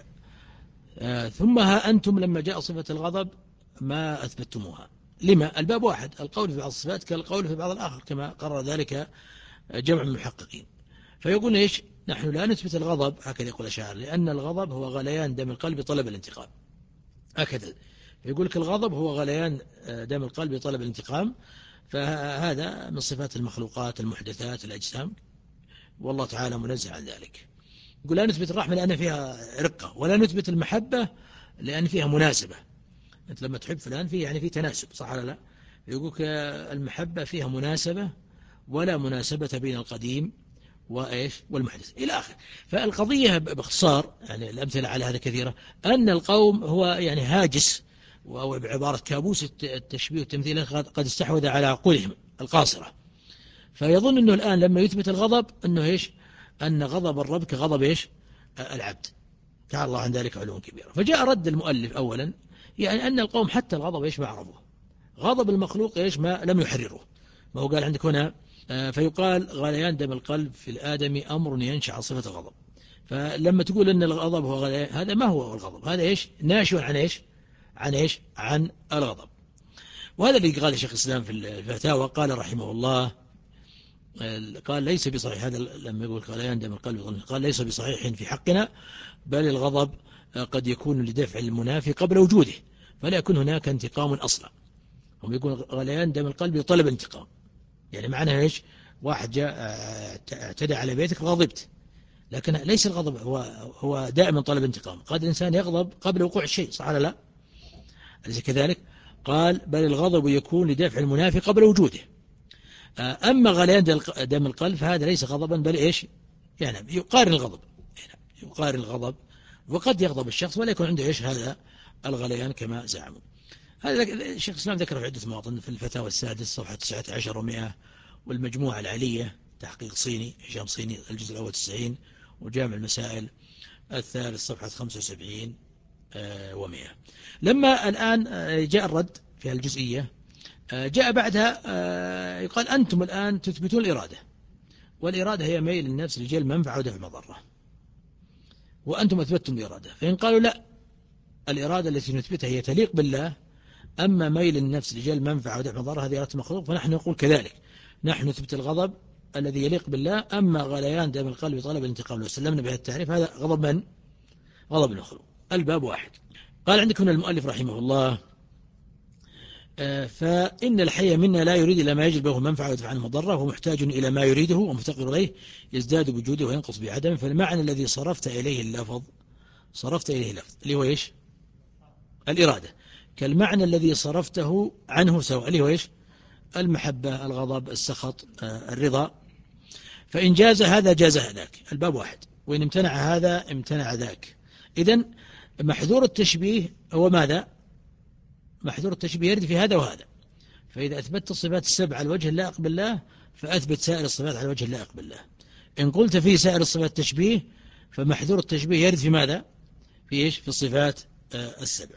ثم ها أنتم لما جاء صفة الغضب ما أثبتموها. لما؟ الباب واحد، القول في بعض الصفات كالقول في بعض الآخر كما قرر ذلك جمع من المحققين. فيقول إيش؟ نحن لا نثبت الغضب، هكذا يقول الشاعر، لأن الغضب هو غليان دم القلب طلب الانتقام، هكذا يقول لك الغضب هو غليان دم القلب طلب الانتقام، فهذا من صفات المخلوقات المحدثات الأجسام، والله تعالى منزه عن ذلك. يقول لا نثبت الرحمة لأن فيها رقة، ولا نثبت المحبة لأن فيها مناسبة. أنت لما تحب فلان فيه يعني فيه تناسب، صح ولا لا؟ يقول المحبة فيها مناسبة ولا مناسبة بين القديم وإيش والمحدث إلى آخر. فالقضية باختصار، يعني الأمثلة على هذا كثيرة، أن القوم هو يعني هاجس، أو بعبارة كابوس التشبيه والتمثيل قد استحوذ على عقولهم القاصرة، فيظن أنه الآن لما يثبت الغضب أنه إيش؟ أن غضب الرب كغضب إيش؟ العبد، تعالى الله عن ذلك علوا كبيرا. فجاء رد المؤلف أولا، يعني أن القوم حتى الغضب إيش ما عرفوه، غضب المخلوق إيش ما لم يحرره. ما هو قال عندك هنا فيقال غليان دم القلب في الآدم أمر ينشأ عن صفة الغضب. فلما تقول أن الغضب هو غليان، هذا ما هو الغضب، هذا إيش؟ ناشئ عن إيش؟ عن إيش؟ عن الغضب. وهذا اللي قال الشيخ الإسلام في الفتاوى، قال رحمه الله، قال ليس بصحيح، هذا لما يقول غليان دم القلب، قال ليس بصحيح في حقنا، بل الغضب قد يكون لدفع المنافي قبل وجوده، فلا يكون هناك انتقام أصلا. هم يقول غليان دم القلب يطلب انتقام، يعني معنى إيش؟ واحد جاء اعتدى على بيتك غضبت، لكن ليس الغضب هو هو دائما طلب انتقام، قد الإنسان يغضب قبل وقوع الشيء، صح ولا لا؟ أليس كذلك؟ قال بل الغضب يكون لدفع المنافي قبل وجوده. أما غليان دم القلب فهذا ليس غضبا، بل إيش؟ يعني يقارن الغضب، يقارن الغضب، وقد يغضب الشخص ولا يكون عنده إيش هذا الغليان كما زعموا. هذا الشيخ الإسلام ذكر في عدة مواطن، في الفتاوى السادس صفحة تسعة عشر ومئة، والمجموعة العلية تحقيق صيني هشام صيني الجزء الأول تسعين، وجامع المسائل الثالث صفحة خمسة وسبعين ومئة. لما الآن جاء الرد في الجزئية، جاء بعدها يقال أنتم الآن تثبتون الإرادة، والإرادة هي ميل النفس لجلب منفعة ودفع مضرة، وأنتم أثبتتم الإرادة. فإن قالوا لا، الإرادة التي نثبتها هي تليق بالله، أما ميل النفس لجلب منفعة ودفع مضرة هذه إرادة مخلوق، فنحن نقول كذلك، نحن نثبت الغضب الذي يليق بالله، أما غليان دم القلب طلب الانتقام لو سلمنا بهذا التعريف هذا غضب من؟ غضب المخلوق. الباب واحد. قال عندك هنا المؤلف رحمه الله، فإن الحي منا لا يريد إلى ما يجلب له منفعة ويدفع عنه مضرة، وهو محتاج إلى ما يريده ومفتقر إليه، يزداد بوجوده وينقص بعدمه. فالمعنى الذي صرفت إليه اللفظ صرفت إليه اللفظ اللي هو إيش؟ الإرادة، كالمعنى الذي صرفته عنه سواء، اللي هو إيش؟ المحبة الغضب السخط الرضا. فإن جاز هذا جاز هذاك، الباب واحد، وإن امتنع هذا امتنع ذاك. إذن محذور التشبيه هو ماذا؟ محذور التشبيه يرد في هذا وهذا. فإذا أثبتت الصفات السبع على وجه اللائق بالله، فأثبت سائر الصفات على وجه اللائق بالله. إن قلت في سائر الصفات تشبيه، فمحذور التشبيه يرد في ماذا؟ في إيش؟ في الصفات السبع.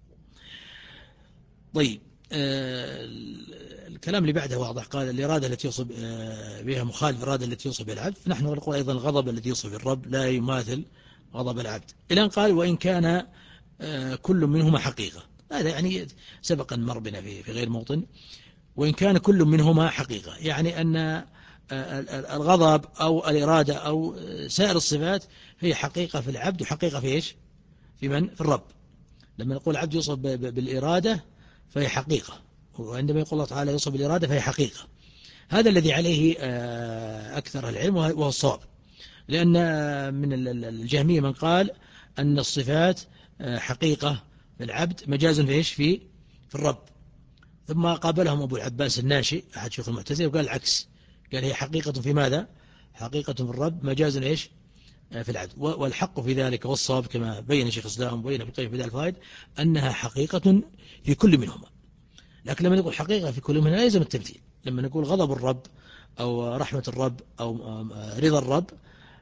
طيب الكلام اللي بعده واضح. قال الإرادة التي يوصف بها مخالف الإرادة التي يوصف بها العبد، فنحن نقول أيضا الغضب الذي يوصف الرب لا يماثل غضب العبد. الآن قال وإن كان كل منهما حقيقة، هذا يعني سبقا مر بنا في غير موطن. وإن كان كل منهما حقيقة، يعني أن الغضب أو الإرادة أو سائر الصفات هي حقيقة في العبد وحقيقة في إيش؟ في من؟ في الرب. لما نقول العبد يوصف بالإرادة فهي حقيقة، وعندما يقول الله تعالى يوصف بالإرادة فهي حقيقة. هذا الذي عليه أكثر العلم وهو الصواب، لأن من الجهمية من قال أن الصفات حقيقة في العبد مجاز في إيش؟ في في الرب. ثم قابلهم أبو العباس الناشئ أحد شيوخ المعتزلة وقال العكس، قال هي حقيقة في ماذا؟ حقيقة في الرب مجاز إيش؟ في العبد. والحق في ذلك والصواب كما بين شيخ الإسلام وبين ابن القيم في بدائع الفوائد أنها حقيقة في كل منهما. لكن لما نقول حقيقة في كل منهما لا يلزم التمثيل. لما نقول غضب الرب أو رحمة الرب أو رضا الرب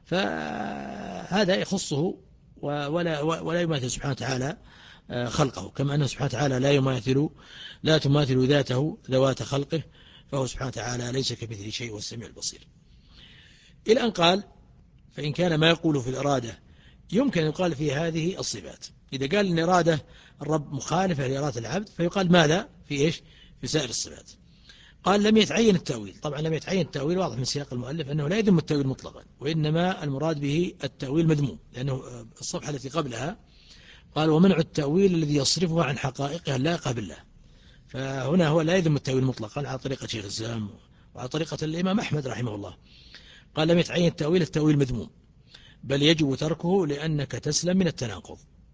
فهذا يخصه ولا ولا يماثل سبحانه وتعالى خلقه، كما أنه سبحانه وتعالى لا يماثل لا تماثل ذاته ذوات خلقه، فهو سبحانه وتعالى ليس كمثله شيء والسميع البصير. إلى أن قال فإن كان ما يقول في الإرادة يمكن أن يقال في هذه الصفات. إذا قال أن إرادة الرب مخالفة لإرادة العبد فيقال ماذا في إيش في سائر الصفات. قال لم يتعين التأويل. طبعا لم يتعين التأويل واضح من سياق المؤلف أنه لا يذم التأويل مطلقا، وإنما المراد به التأويل مذموم، لأنه الصفحة التي قبلها قال ومنع التأويل الذي يصرفها عن حقائقها اللائقة بالله. فهنا هو لا يذم التأويل مطلقا على طريقة شيخ الإسلام وعلى طريقة الإمام أحمد رحمه الله. قال لم يتعين التأويل التأويل مذموم، بل يجب تركه لأنك تسلم من التناقض.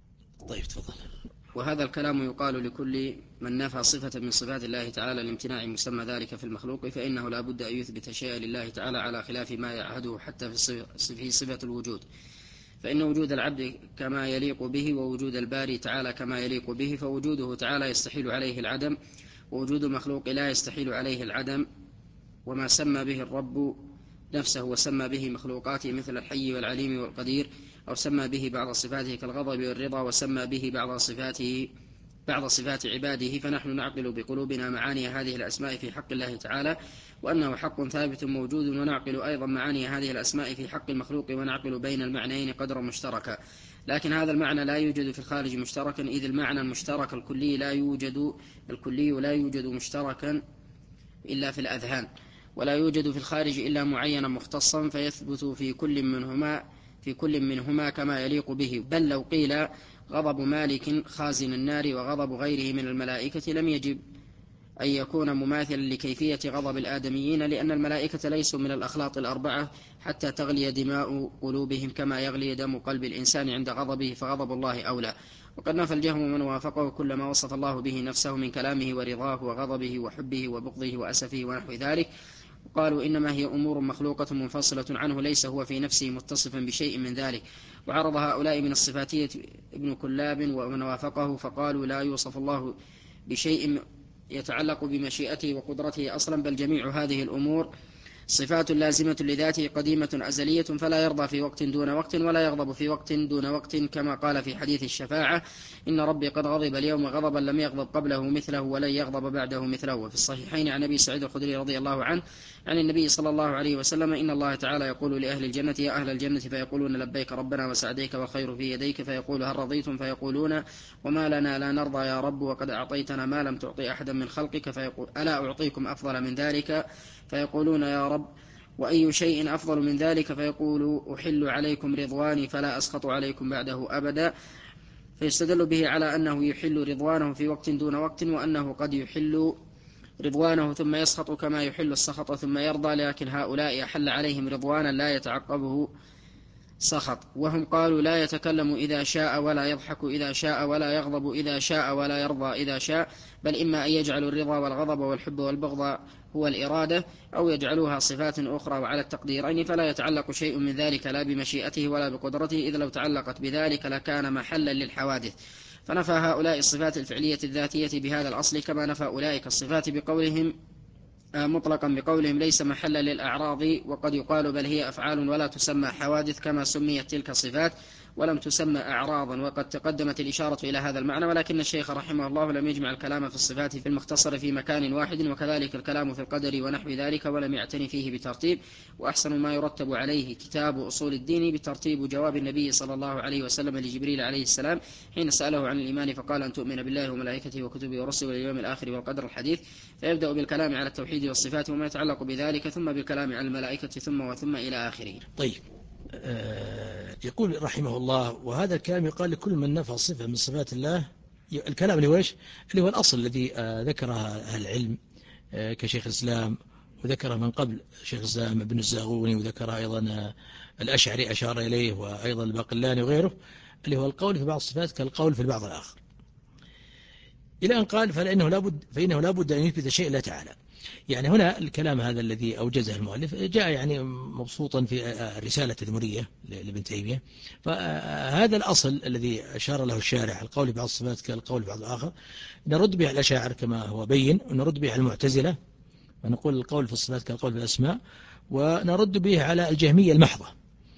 طيب تفضل. وهذا الكلام يقال لكل من نفى صفة من صفات الله تعالى لامتناع مسمى ذلك في المخلوق، فإنه لا بد أن يثبت شيئا لله تعالى على خلاف ما يعهده حتى في صفة الوجود، فإن وجود العبد كما يليق به ووجود الباري تعالى كما يليق به، فوجوده تعالى يستحيل عليه العدم، ووجود المخلوق لا يستحيل عليه العدم. وما سمى به الرب نفسه وسمى به مخلوقاته مثل الحي والعليم والقدير، أو سمى به بعض صفاته كالغضب والرضا، وسمى به بعض صفاته بعض صفات عباده، فنحن نعقل بقلوبنا معاني هذه الأسماء في حق الله تعالى وأنه حق ثابت موجود، ونعقل أيضا معاني هذه الأسماء في حق المخلوق، ونعقل بين المعنيين قدرا مشتركا. لكن هذا المعنى لا يوجد في الخارج مشتركا، إذ المعنى المشترك الكلي لا يوجد الكلي لا يوجد مشتركا إلا في الأذهان، ولا يوجد في الخارج إلا معينا مختصا، فيثبت في كل منهما في كل منهما كما يليق به. بل لو قيل غضب مالك خازن النار وغضب غيره من الملائكة لم يجب أن يكون مماثلا لكيفية غضب الآدميين، لأن الملائكة ليسوا من الأخلاط الأربعة حتى تغلي دماء قلوبهم كما يغلي دم قلب الإنسان عند غضبه، فغضب الله أولى. وقد نفى الجهم من وافقه كل ما وصف الله به نفسه من كلامه ورضاه وغضبه وحبه وبغضه وأسفه ونحو ذلك، قالوا إنما هي أمور مخلوقة منفصلة عنه، ليس هو في نفسه متصفا بشيء من ذلك. وعرض هؤلاء من الصفاتية ابن كلاب ومن وافقه، فقالوا لا يوصف الله بشيء يتعلق بمشيئته وقدرته أصلا، بل جميع هذه الأمور صفات لازمة لذاته قديمة أزلية، فلا يرضى في وقت دون وقت ولا يغضب في وقت دون وقت، كما قال في حديث الشفاعة إن ربي قد غضب اليوم غضبا لم يغضب قبله مثله ولن يغضب بعده مثله. وفي الصحيحين عن أبي سعيد الخدري رضي الله عنه عن النبي صلى الله عليه وسلم إن الله تعالى يقول لأهل الجنة يا أهل الجنة، فيقولون لبيك ربنا وسعديك والخير في يديك، فيقول هل رضيتم، فيقولون وما لنا لا نرضى يا رب وقد أعطيتنا ما لم تعطي أحدا من خلقك، فيقول ألا أعطيكم أفضل من ذلك، فيقولون يا رب وأي شيء أفضل من ذلك، فيقول أحل عليكم رضواني فلا أسخط عليكم بعده أبدا، فيستدل به على أنه يحل رضوانه في وقت دون وقت، وأنه قد يحل رضوانه ثم يسخط كما يحل السخط ثم يرضى، لكن هؤلاء أحل عليهم رضوانا لا يتعقبه سخط. وهم قالوا لا يتكلم إذا شاء ولا يضحك إذا شاء ولا يغضب إذا شاء ولا يرضى إذا شاء، بل إما أن يجعل الرضا والغضب والحب والبغض هو الإرادة، أو يجعلوها صفات أخرى، وعلى التقديرين فلا يتعلق شيء من ذلك لا بمشيئته ولا بقدرته، إذ لو تعلقت بذلك لكان محلا للحوادث. فنفى هؤلاء الصفات الفعلية الذاتية بهذا الأصل، كما نفى أولئك الصفات بقولهم مطلقا بقولهم ليس محلا للأعراض، وقد يقال بل هي أفعال ولا تسمى حوادث كما سميت تلك الصفات ولم تسمى أعراضا، وقد تقدمت الإشارة إلى هذا المعنى، ولكن الشيخ رحمه الله لم يجمع الكلام في الصفات في المختصر في مكان واحد، وكذلك الكلام في القدر ونحو ذلك ولم يعتني فيه بترتيب. وأحسن ما يرتب عليه كتاب أصول الدين بترتيب جواب النبي صلى الله عليه وسلم لجبريل عليه السلام حين سأله عن الإيمان فقال أن تؤمن بالله وملائكته وكتبه ورسله واليوم الآخر والقدر الحديث، فيبدأ بالكلام على التوحيد والصفات وما يتعلق بذلك، ثم بالكلام على الملائكة ثم وثم إلى آخره. طيب آه يقول رحمه الله وهذا الكلام يقال لكل من نفى صفة من صفات الله. الكلام اللي هو إيش؟ اللي هو الأصل الذي آه ذكره أهل العلم آه كشيخ الإسلام، وذكره من قبل شيخ الإسلام ابن الزاغوني، وذكره أيضا آه الأشعري أشار إليه، وأيضا الباقلاني وغيره، اللي هو القول في بعض الصفات كالقول في البعض الآخر، إلى أن قال فإنه لابد فإنه لابد أن يثبت شيء لا تعالى. يعني هنا الكلام هذا الذي أوجزه المؤلف جاء يعني مبسوطا في الرسالة التدمرية لابن تيمية. فهذا الأصل الذي أشار له الشارح، القول بعض الصفات كالقول بعض الآخر، نرد به على الأشاعرة كما هو بين، ونرد به على المعتزلة ونقول القول في الصفات كالقول في الأسماء، ونرد به على الجهمية المحضة،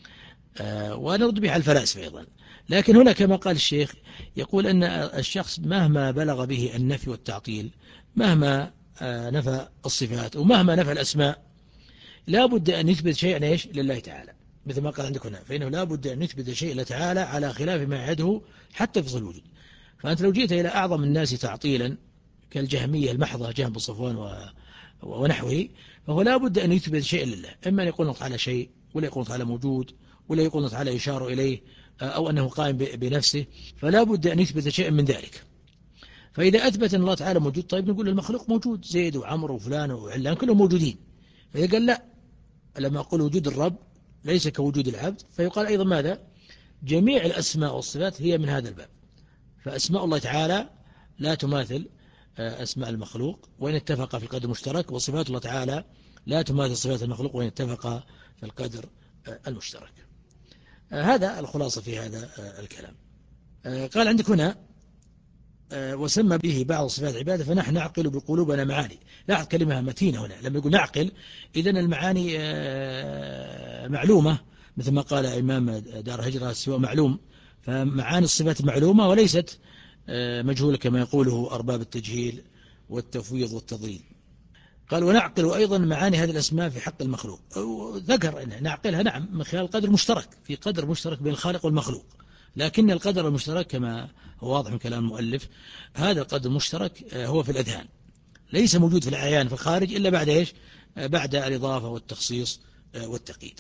ونرد به على الفلاسفة أيضا. لكن هنا كما قال الشيخ يقول أن الشخص مهما بلغ به النفي والتعطيل، مهما نفى الصفات ومهما نفى الأسماء، لا بد أن يثبت شيئا إيش لله تعالى، مثل ما قال عندك هنا، فإنه لا بد أن يثبت شيء لله تعالى على خلاف ما يعده حتى في الوجود. فأنت لو جئت إلى أعظم الناس تعطيلا كالجهمية المحضة، جهم صفوان ونحوه، فهو لا بد أن يثبت شيئا لله، إما أن يقول تعالى شيء، ولا يقول تعالى موجود، ولا يقول تعالى يشار إليه، أو أنه قائم بنفسه، فلا بد أن يثبت شيئا من ذلك. فإذا أثبت أن الله تعالى موجود، طيب نقول المخلوق موجود، زيد وعمر وفلان وعلان كلهم موجودين. فإذا قال لا، لما أقول وجود الرب ليس كوجود العبد، فيقال أيضا ماذا؟ جميع الأسماء والصفات هي من هذا الباب. فأسماء الله تعالى لا تماثل أسماء المخلوق وإن اتفق في القدر المشترك، وصفات الله تعالى لا تماثل صفات المخلوق وإن اتفق في القدر المشترك. هذا الخلاصة في هذا الكلام. قال عندك هنا وسمى به بعض صفات عباده فنحن نعقل بقلوبنا معاني. لاحظ كلمة متينة هنا، لما يقول نعقل إذن المعاني معلومة، مثل ما قال إمام دار هجرة سواء معلوم، فمعاني الصفات معلومة وليست مجهولة كما يقوله أرباب التجهيل والتفويض والتضليل. قال ونعقل أيضا معاني هذه الأسماء في حق المخلوق. ذكر أن نعقلها نعم من خلال قدر مشترك، في قدر مشترك بين الخالق والمخلوق، لكن القدر المشترك كما هو واضح من كلام المؤلف، هذا القدر المشترك هو في الأذهان، ليس موجود في الأعيان في الخارج إلا بعد إيش؟ بعد الإضافة والتخصيص والتقييد.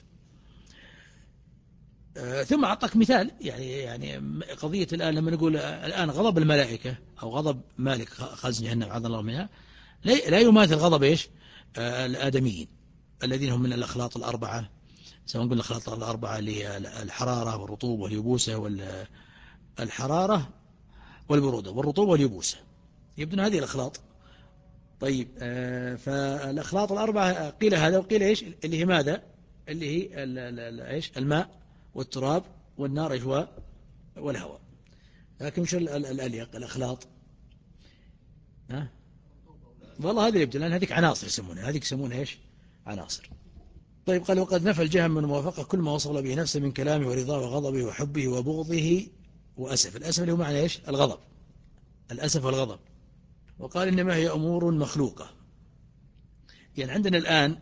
ثم أعطاك مثال، يعني يعني قضية الآن لما نقول الآن غضب الملائكة أو غضب مالك خازن جهنم عذر الله منها لا يماثل غضب إيش؟ الآدميين الذين هم من الأخلاط الأربعة، سواء قلنا الأخلاط الأربعة للحرارة والرطوبة واليبوسة، والحرارة والبرودة والرطوبة واليبوسة، يبدون هذه الأخلاط. طيب فالأخلاط الأربعة قيل هذا وقيل إيش اللي هي ماذا؟ اللي هي إيش؟ الماء والتراب والنار إيش والهواء. لكن مش الأليق الأخلاط؟ ها؟ والله هذه يبدو، لأن هذيك عناصر يسمونها، هذيك يسمونها إيش؟ عناصر. طيب قال وقد نفى الجهم من موافقة كل ما وصل به نفسه من كلامه ورضاه وغضبه وحبه وبغضه وأسف. الأسف اللي هو معنى إيش؟ الغضب، الأسف والغضب. وقال إنما هي أمور مخلوقة. يعني عندنا الآن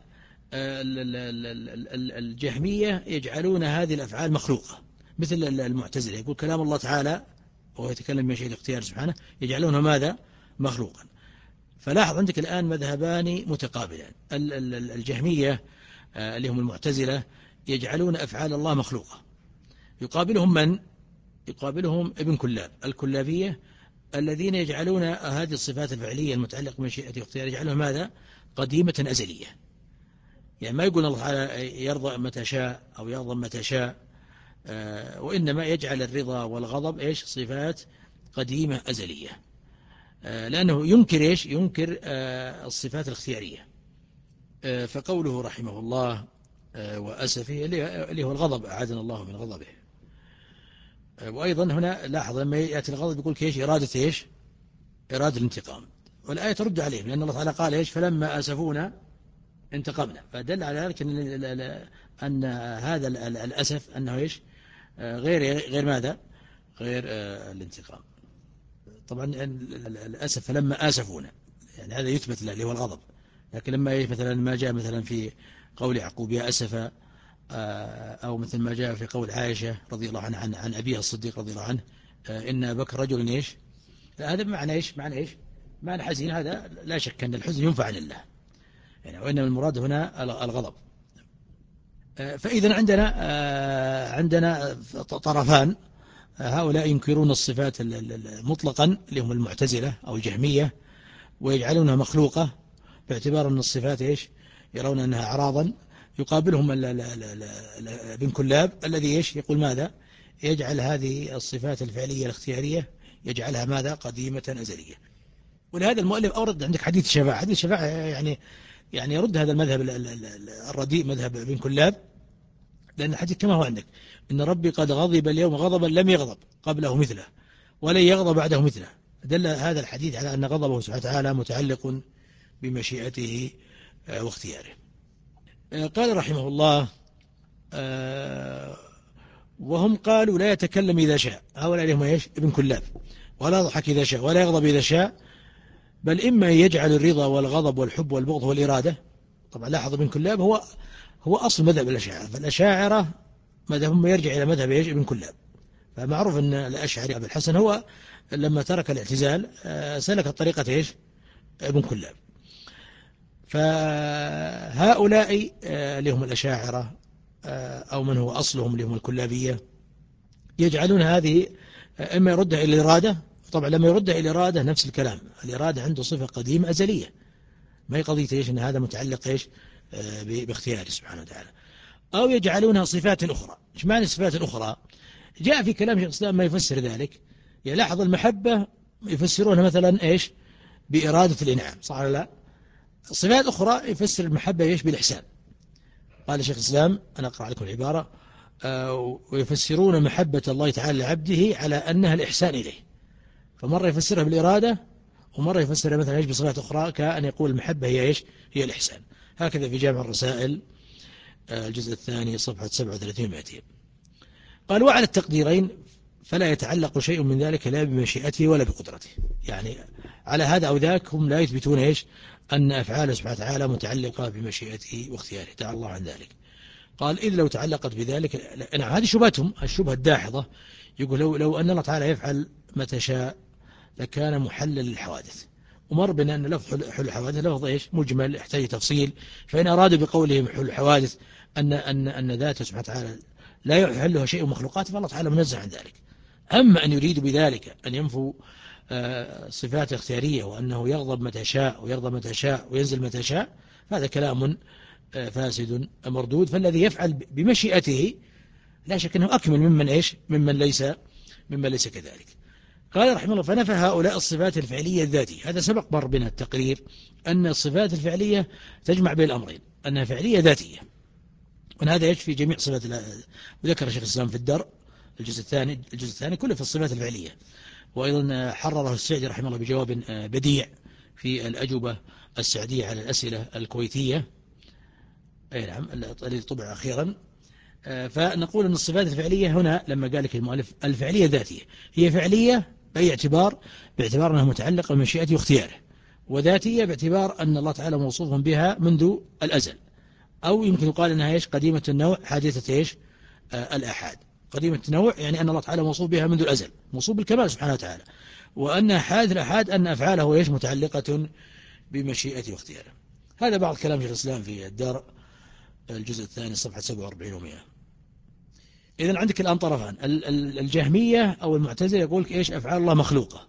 الجهمية يجعلون هذه الأفعال مخلوقة، مثل المعتزلة يقول كلام الله تعالى وهو يتكلم بشيء الاختيار سبحانه يجعلونه ماذا؟ مخلوقا. فلاحظ عندك الآن مذهبان متقابلان، الجهمية اللي هم المعتزلة يجعلون أفعال الله مخلوقة، يقابلهم من؟ يقابلهم ابن كلاب الكلابية الذين يجعلون هذه الصفات الفعلية المتعلقة بمشيئة واختيار يجعلها ماذا؟ قديمة أزلية. يعني ما يقول الله تعالى يرضى متى شاء أو يغضب متى شاء، وإنما يجعل الرضا والغضب إيش؟ صفات قديمة أزلية، لأنه ينكر إيش؟ ينكر الصفات الاختيارية. فقوله رحمه الله وأسفه اللي هو الغضب أعاذنا الله من غضبه. وأيضا هنا لاحظ لما يأتي الغضب يقول كيش؟ إرادة إيش؟ إرادة الانتقام. والآية ترد عليه لأن الله تعالى قال إيش؟ فلما أسفونا انتقمنا، فدل على ذلك أن, أن هذا الأسف أنه إيش؟ غير غير ماذا؟ غير الانتقام. طبعا الأسف فلما آسفونا يعني هذا يثبت له اللي هو الغضب، لكن لما مثلا ما جاء مثلا في قول يعقوب يا أسف، أو مثل ما جاء في قول عائشة رضي الله عنها عن, عن أبيها الصديق رضي الله عنه إن بكر رجل إيش؟ هذا معنى إيش؟ معنى إيش؟ معنى حزين. هذا لا شك أن الحزن ينفع لله يعني، وإنما المراد هنا الغضب. فإذا عندنا عندنا طرفان، هؤلاء ينكرون الصفات مطلقا اللي هم المعتزلة أو الجهمية ويجعلونها مخلوقة باعتبار أن الصفات إيش؟ يرون أنها أعراضا. يقابلهم ابن كلاب الذي إيش؟ يقول ماذا؟ يجعل هذه الصفات الفعلية الاختيارية يجعلها ماذا؟ قديمة أزلية. ولهذا المؤلف أورد عندك حديث الشفاعة. حديث الشفاعة يعني يعني يرد هذا المذهب الرديء مذهب ابن كلاب، لأن الحديث كما هو عندك: إن ربي قد غضب اليوم غضبا لم يغضب قبله مثله ولن يغضب بعده مثله. دل هذا الحديث على أن غضبه سبحانه وتعالى متعلق بمشيئته واختياره. قال رحمه الله: وهم قالوا لا يتكلم إذا شاء. هؤلاء هم ايش؟ ابن كلاب. ولا يضحك إذا شاء ولا يغضب إذا شاء، بل إما أن يجعل الرضا والغضب والحب والبغض والإرادة. طبعا لاحظ ابن كلاب هو هو أصل مذهب الأشاعرة، فالأشاعرة مذهبهم يرجع إلى مذهب ايش؟ ابن كلاب. فمعروف أن الأشعري أبو الحسن هو لما ترك الاعتزال سلك طريقة ايش؟ ابن كلاب. فهؤلاء اللي هم الأشاعرة أو من هو أصلهم اللي هم الكلابية يجعلون هذه إما يردها إلى الإرادة. طبعا لما يردها إلى الإرادة نفس الكلام، الإرادة عنده صفة قديمة أزلية، ما هي قضية إيش أن هذا متعلق إيش باختياره سبحانه وتعالى. أو يجعلونها صفات أخرى. إيش معنى صفات أخرى؟ جاء في كلام شيخ الإسلام ما يفسر ذلك. يلاحظ المحبة يفسرونها مثلا إيش؟ بإرادة الإنعام، صح ولا لا؟ صفات أخرى يفسر المحبة إيش؟ بالإحسان. قال شيخ الإسلام، أنا أقرأ لكم العبارة: ويفسرون محبة الله تعالى لعبده على أنها الإحسان إليه. فمرة يفسرها بالإرادة، ومرة يفسرها مثلا إيش؟ بصفات أخرى، كأن يقول المحبة هي إيش؟ هي الإحسان. هكذا في جامع الرسائل الجزء الثاني صفحة سبعة وثلاثين ومئتين. قال: وعلى التقديرين فلا يتعلق شيء من ذلك لا بمشيئته ولا بقدرته. يعني على هذا أو ذاك هم لا يثبتون إيش؟ أن أفعال سبحانه وتعالى متعلقة بمشيئته واختياره، تعالى الله عن ذلك. قال: إذ لو تعلقت بذلك، نعم هذه شبهتهم الشبهة الداحضة. يقول لو, لو أن الله تعالى يفعل متى شاء لكان محلل للحوادث. ومر بنا أن لفظ حل الحوادث لفظ إيش؟ مجمل يحتاج تفصيل. فإن أرادوا بقولهم حل الحوادث أن أن أن ذاته سبحانه وتعالى لا يحلها شيء مخلوقات، فالله تعالى منزه عن ذلك. أما أن يريد بذلك أن ينفوا صفات اختيارية وأنه يغضب متى شاء ويرضى متى شاء وينزل متى شاء، هذا كلام فاسد مردود. فالذي يفعل بمشيئته لا شك أنه أكمل ممن إيش؟ ممن ليس ممن ليس كذلك. قال رحمه الله: فنفى هؤلاء الصفات الفعلية الذاتية. هذا سبق مر بنا التقرير أن الصفات الفعلية تجمع بين الأمرين، أنها فعلية ذاتية، وأن هذا يشفي جميع صفات الله. وذكر شيخ الإسلام في الدر الجزء الثاني الجزء الثاني كله في الصفات الفعلية. وأيضا حرره السعدي رحمه الله بجواب بديع في الأجوبة السعدية على الأسئلة الكويتية، أي نعم الذي طبع أخيرا. فنقول أن الصفات الفعلية هنا لما قال لك المؤلف الفعلية ذاتية، هي فعلية بأي اعتبار؟ باعتبار أنها متعلقة بمشيئته واختياره، وذاتية باعتبار أن الله تعالى موصوف بها منذ الأزل. أو يمكن يقال أنها إيش؟ قديمة النوع حادثة إيش؟ آه الآحاد. قديمة النوع يعني أن الله تعالى موصوف بها منذ الأزل، موصوف بالكمال سبحانه وتعالى. وأن حادث الآحاد أن أفعاله إيش؟ متعلقة بمشيئته واختياره. هذا بعض كلام شيخ الإسلام في الدار الجزء الثاني صفحة سبعة وأربعين ومئة. إذن عندك الآن طرفان: الجهمية أو المعتزلة يقول إيش؟ أفعال الله مخلوقة.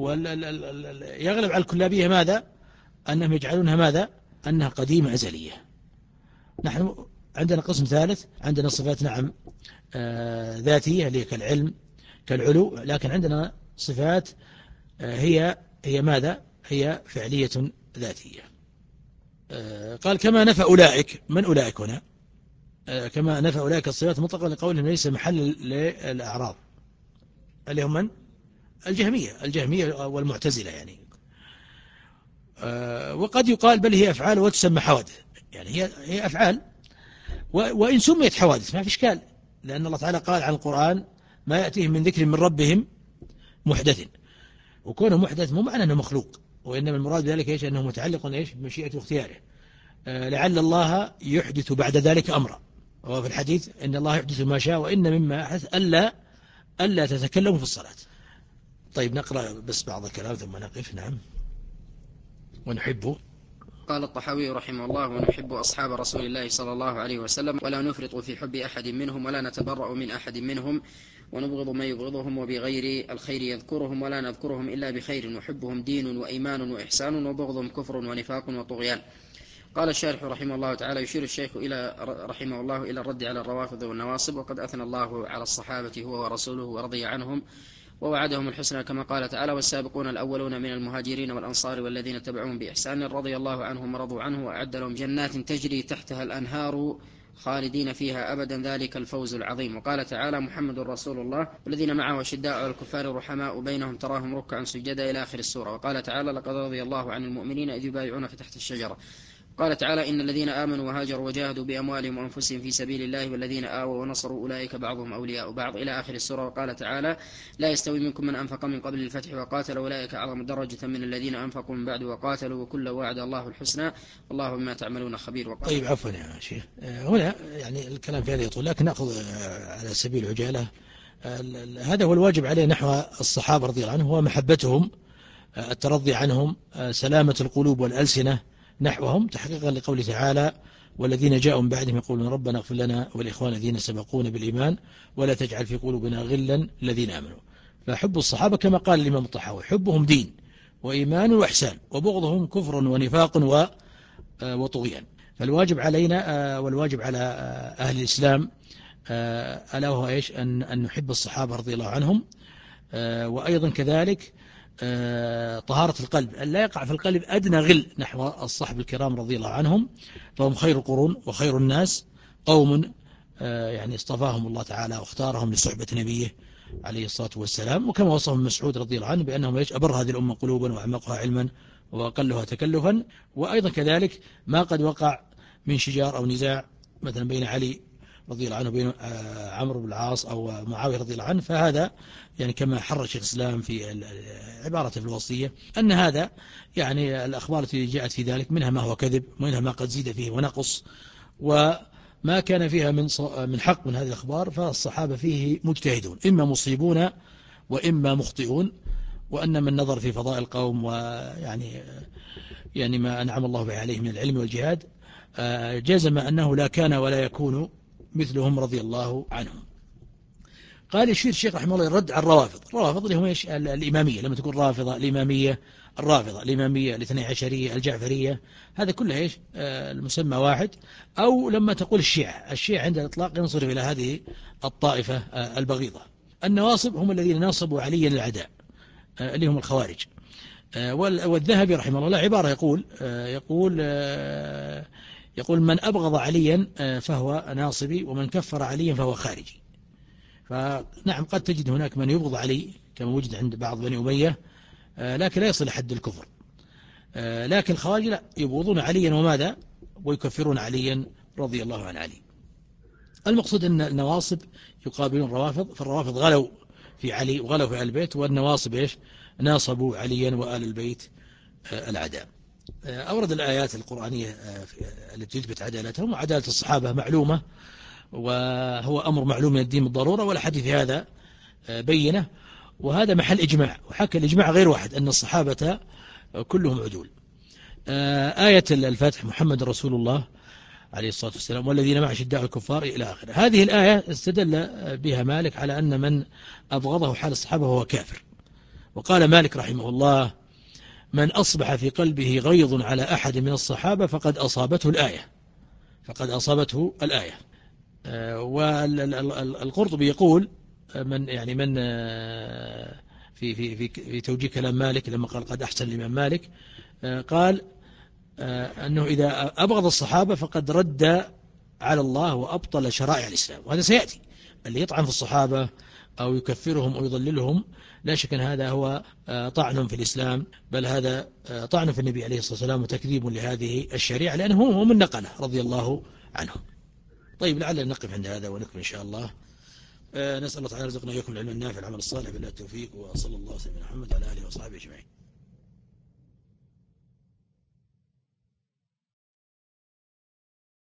ويغلب على الكلابية ماذا؟ أنهم يجعلونها ماذا؟ أنها قديمة أزلية. نحن عندنا قسم ثالث، عندنا صفات نعم آه ذاتية اللي كالعلم كالعلو، لكن عندنا صفات آه هي هي ماذا؟ هي فعلية ذاتية. آه قال: كما نفى أولئك. من أولئك هنا؟ آه كما نفى أولئك الصفات مطلقا لقولهم ليس محل للأعراض، اللي هم من؟ الجهمية الجهمية والمعتزلة يعني. آه وقد يقال بل هي أفعال وتسمى حوادث، يعني هي هي أفعال وإن سميت حوادث ما في إشكال، لأن الله تعالى قال عن القرآن: ما يأتيهم من ذكر من ربهم محدث. وكونه محدث مو معنى أنه مخلوق، وإنما المراد بذلك إيش؟ أنه متعلق إيش؟ بمشيئته واختياره. آه لعل الله يحدث بعد ذلك أمرا. وفي الحديث إن الله يحدث ما شاء وإن مما أحدث ألا ألا تتكلموا في الصلاة. طيب نقرأ بس بعض الكلام ثم نقف. نعم. ونحبه. قال الطحاوي رحمه الله: ونحب أصحاب رسول الله صلى الله عليه وسلم ولا نفرط في حب أحد منهم ولا نتبرأ من أحد منهم ونبغض من يبغضهم وبغير الخير يذكرهم ولا نذكرهم إلا بخير وحبهم دين وإيمان وإحسان وبغضهم كفر ونفاق وطغيان. قال الشارح رحمه الله تعالى: يشير الشيخ إلى رحمه الله إلى الرد على الروافض والنواصب، وقد أثنى الله على الصحابة هو ورسوله ورضي عنهم ووعدهم الحسنى كما قال تعالى والسابقون الأولون من المهاجرين والأنصار والذين تبعوهم بإحسان رضي الله عنهم ورضوا عنه وأعد لهم جنات تجري تحتها الأنهار خالدين فيها أبدا ذلك الفوز العظيم. وقال تعالى محمد رسول الله والذين معه أشداء على الكفار رحماء بينهم تراهم ركعا سجدا إلى آخر السورة. وقال تعالى لقد رضي الله عن المؤمنين إذ يبايعونك تحت الشجرة. قال تعالى إن الذين آمنوا وهاجروا وجاهدوا بأموالهم وأنفسهم في سبيل الله والذين آووا ونصروا أولئك بعضهم أولياء بعض إلى آخر السورة. وقال تعالى لا يستوي منكم من أنفق من قبل الفتح وقاتل أولئك أعظم درجة من الذين أنفقوا من بعد وقاتلوا وكل وعد الله الحسنى والله بما تعملون خبير. وقال طيب عفوا يا شيخ هنا يعني الكلام في هذا يطول لكن نأخذ على سبيل العجالة. هذا هو الواجب عليه نحو الصحابة رضي الله عنهم هو محبتهم الترضي عنهم سلامة القلوب والألسنة نحوهم تحقيقا لقوله تعالى والذين جاءوا من بعدهم يقولون ربنا اغفر لنا والإخوان الذين سبقونا بالإيمان ولا تجعل في قلوبنا غلا الذين آمنوا. فحب الصحابة كما قال الإمام الطحاوي حبهم دين وإيمان وإحسان وبغضهم كفر ونفاق وطغيان. فالواجب علينا والواجب على أهل الإسلام ألا وهو إيش أن أن نحب الصحابة رضي الله عنهم وأيضا كذلك طهارة القلب أن لا يقع في القلب أدنى غل نحو الصحب الكرام رضي الله عنهم فهم خير القرون وخير الناس قوم يعني اصطفاهم الله تعالى واختارهم لصحبة نبيه عليه الصلاة والسلام. وكما وصفهم مسعود رضي الله عنه بأنهم أبر هذه الأمة قلوبا وأعمقها علما وأقلها تكلفا. وأيضا كذلك ما قد وقع من شجار أو نزاع مثلا بين علي رضي الله عنه وبين عمرو بن العاص أو معاوية رضي الله عنه فهذا يعني كما حرر شيخ الإسلام في عبارة في الوصية أن هذا يعني الأخبار التي جاءت في ذلك منها ما هو كذب ومنها ما قد زيد فيه ونقص وما كان فيها من من حق من هذه الأخبار فالصحابة فيه مجتهدون إما مصيبون وإما مخطئون. وأن من نظر في فضائل القوم ويعني يعني ما أنعم الله به عليه من العلم والجهاد جزم أنه لا كان ولا يكون مثلهم رضي الله عنهم. قال يشير الشيخ رحمه الله الرد على الروافض. الروافض اللي هم ايش الإمامية لما تكون رافضة الإمامية الرافضة الإمامية الاثني عشرية الجعفرية هذا كله ايش المسمى واحد. أو لما تقول الشيعة الشيعة عند الإطلاق ينصرف إلى هذه الطائفة البغيضة. النواصب هم الذين ناصبوا عليا الأعداء اللي هم الخوارج. والذهبي رحمه الله عبارة يقول يقول يقول من أبغض عليا فهو ناصبي ومن كفر عليا فهو خارجي. فنعم قد تجد هناك من يبغض علي كما وجد عند بعض بني أمية لكن لا يصل لحد الكفر. لكن الخوارج لا يبغضون عليا وماذا ويكفرون عليا رضي الله عن علي. المقصود أن النواصب يقابلون الروافض فالروافض غلوا في علي وغلوا في آل البيت والنواصب إيش ناصبوا عليا وآل البيت العداء. أورد الآيات القرآنية التي تثبت عدالتهم وعدالة الصحابة معلومة وهو أمر معلوم من الدين بالضرورة والحديث هذا بينه وهذا محل إجماع. وحكى الإجماع غير واحد أن الصحابة كلهم عدول. آية الفتح محمد رسول الله عليه الصلاة والسلام والذين معه أشداء على الكفار إلى آخره. هذه الآية استدل بها مالك على أن من أبغضه حال الصحابة هو كافر. وقال مالك رحمه الله من أصبح في قلبه غيظ على أحد من الصحابة فقد أصابته الآية فقد أصابته الآية. والقرطبي يقول من يعني من في في في في توجيه كلام مالك لما قال قد أحسن الإمام مالك قال أنه إذا أبغض الصحابة فقد رد على الله وأبطل شرائع الإسلام. وهذا سيأتي اللي يطعن في الصحابة أو يكفرهم أو يضللهم لا شك أن هذا هو طعن في الإسلام بل هذا طعن في النبي عليه الصلاة والسلام وتكذيب لهذه الشريعة لأنه هو من نقله رضي الله عنهم. طيب لعلنا نقف عند هذا ونكمل إن شاء الله. نسأل الله تعالى رزقنا إياكم العلم النافع العمل الصالح بالله التوفيق وصلى الله وسلم على محمد وعلى آله وصحبه أجمعين.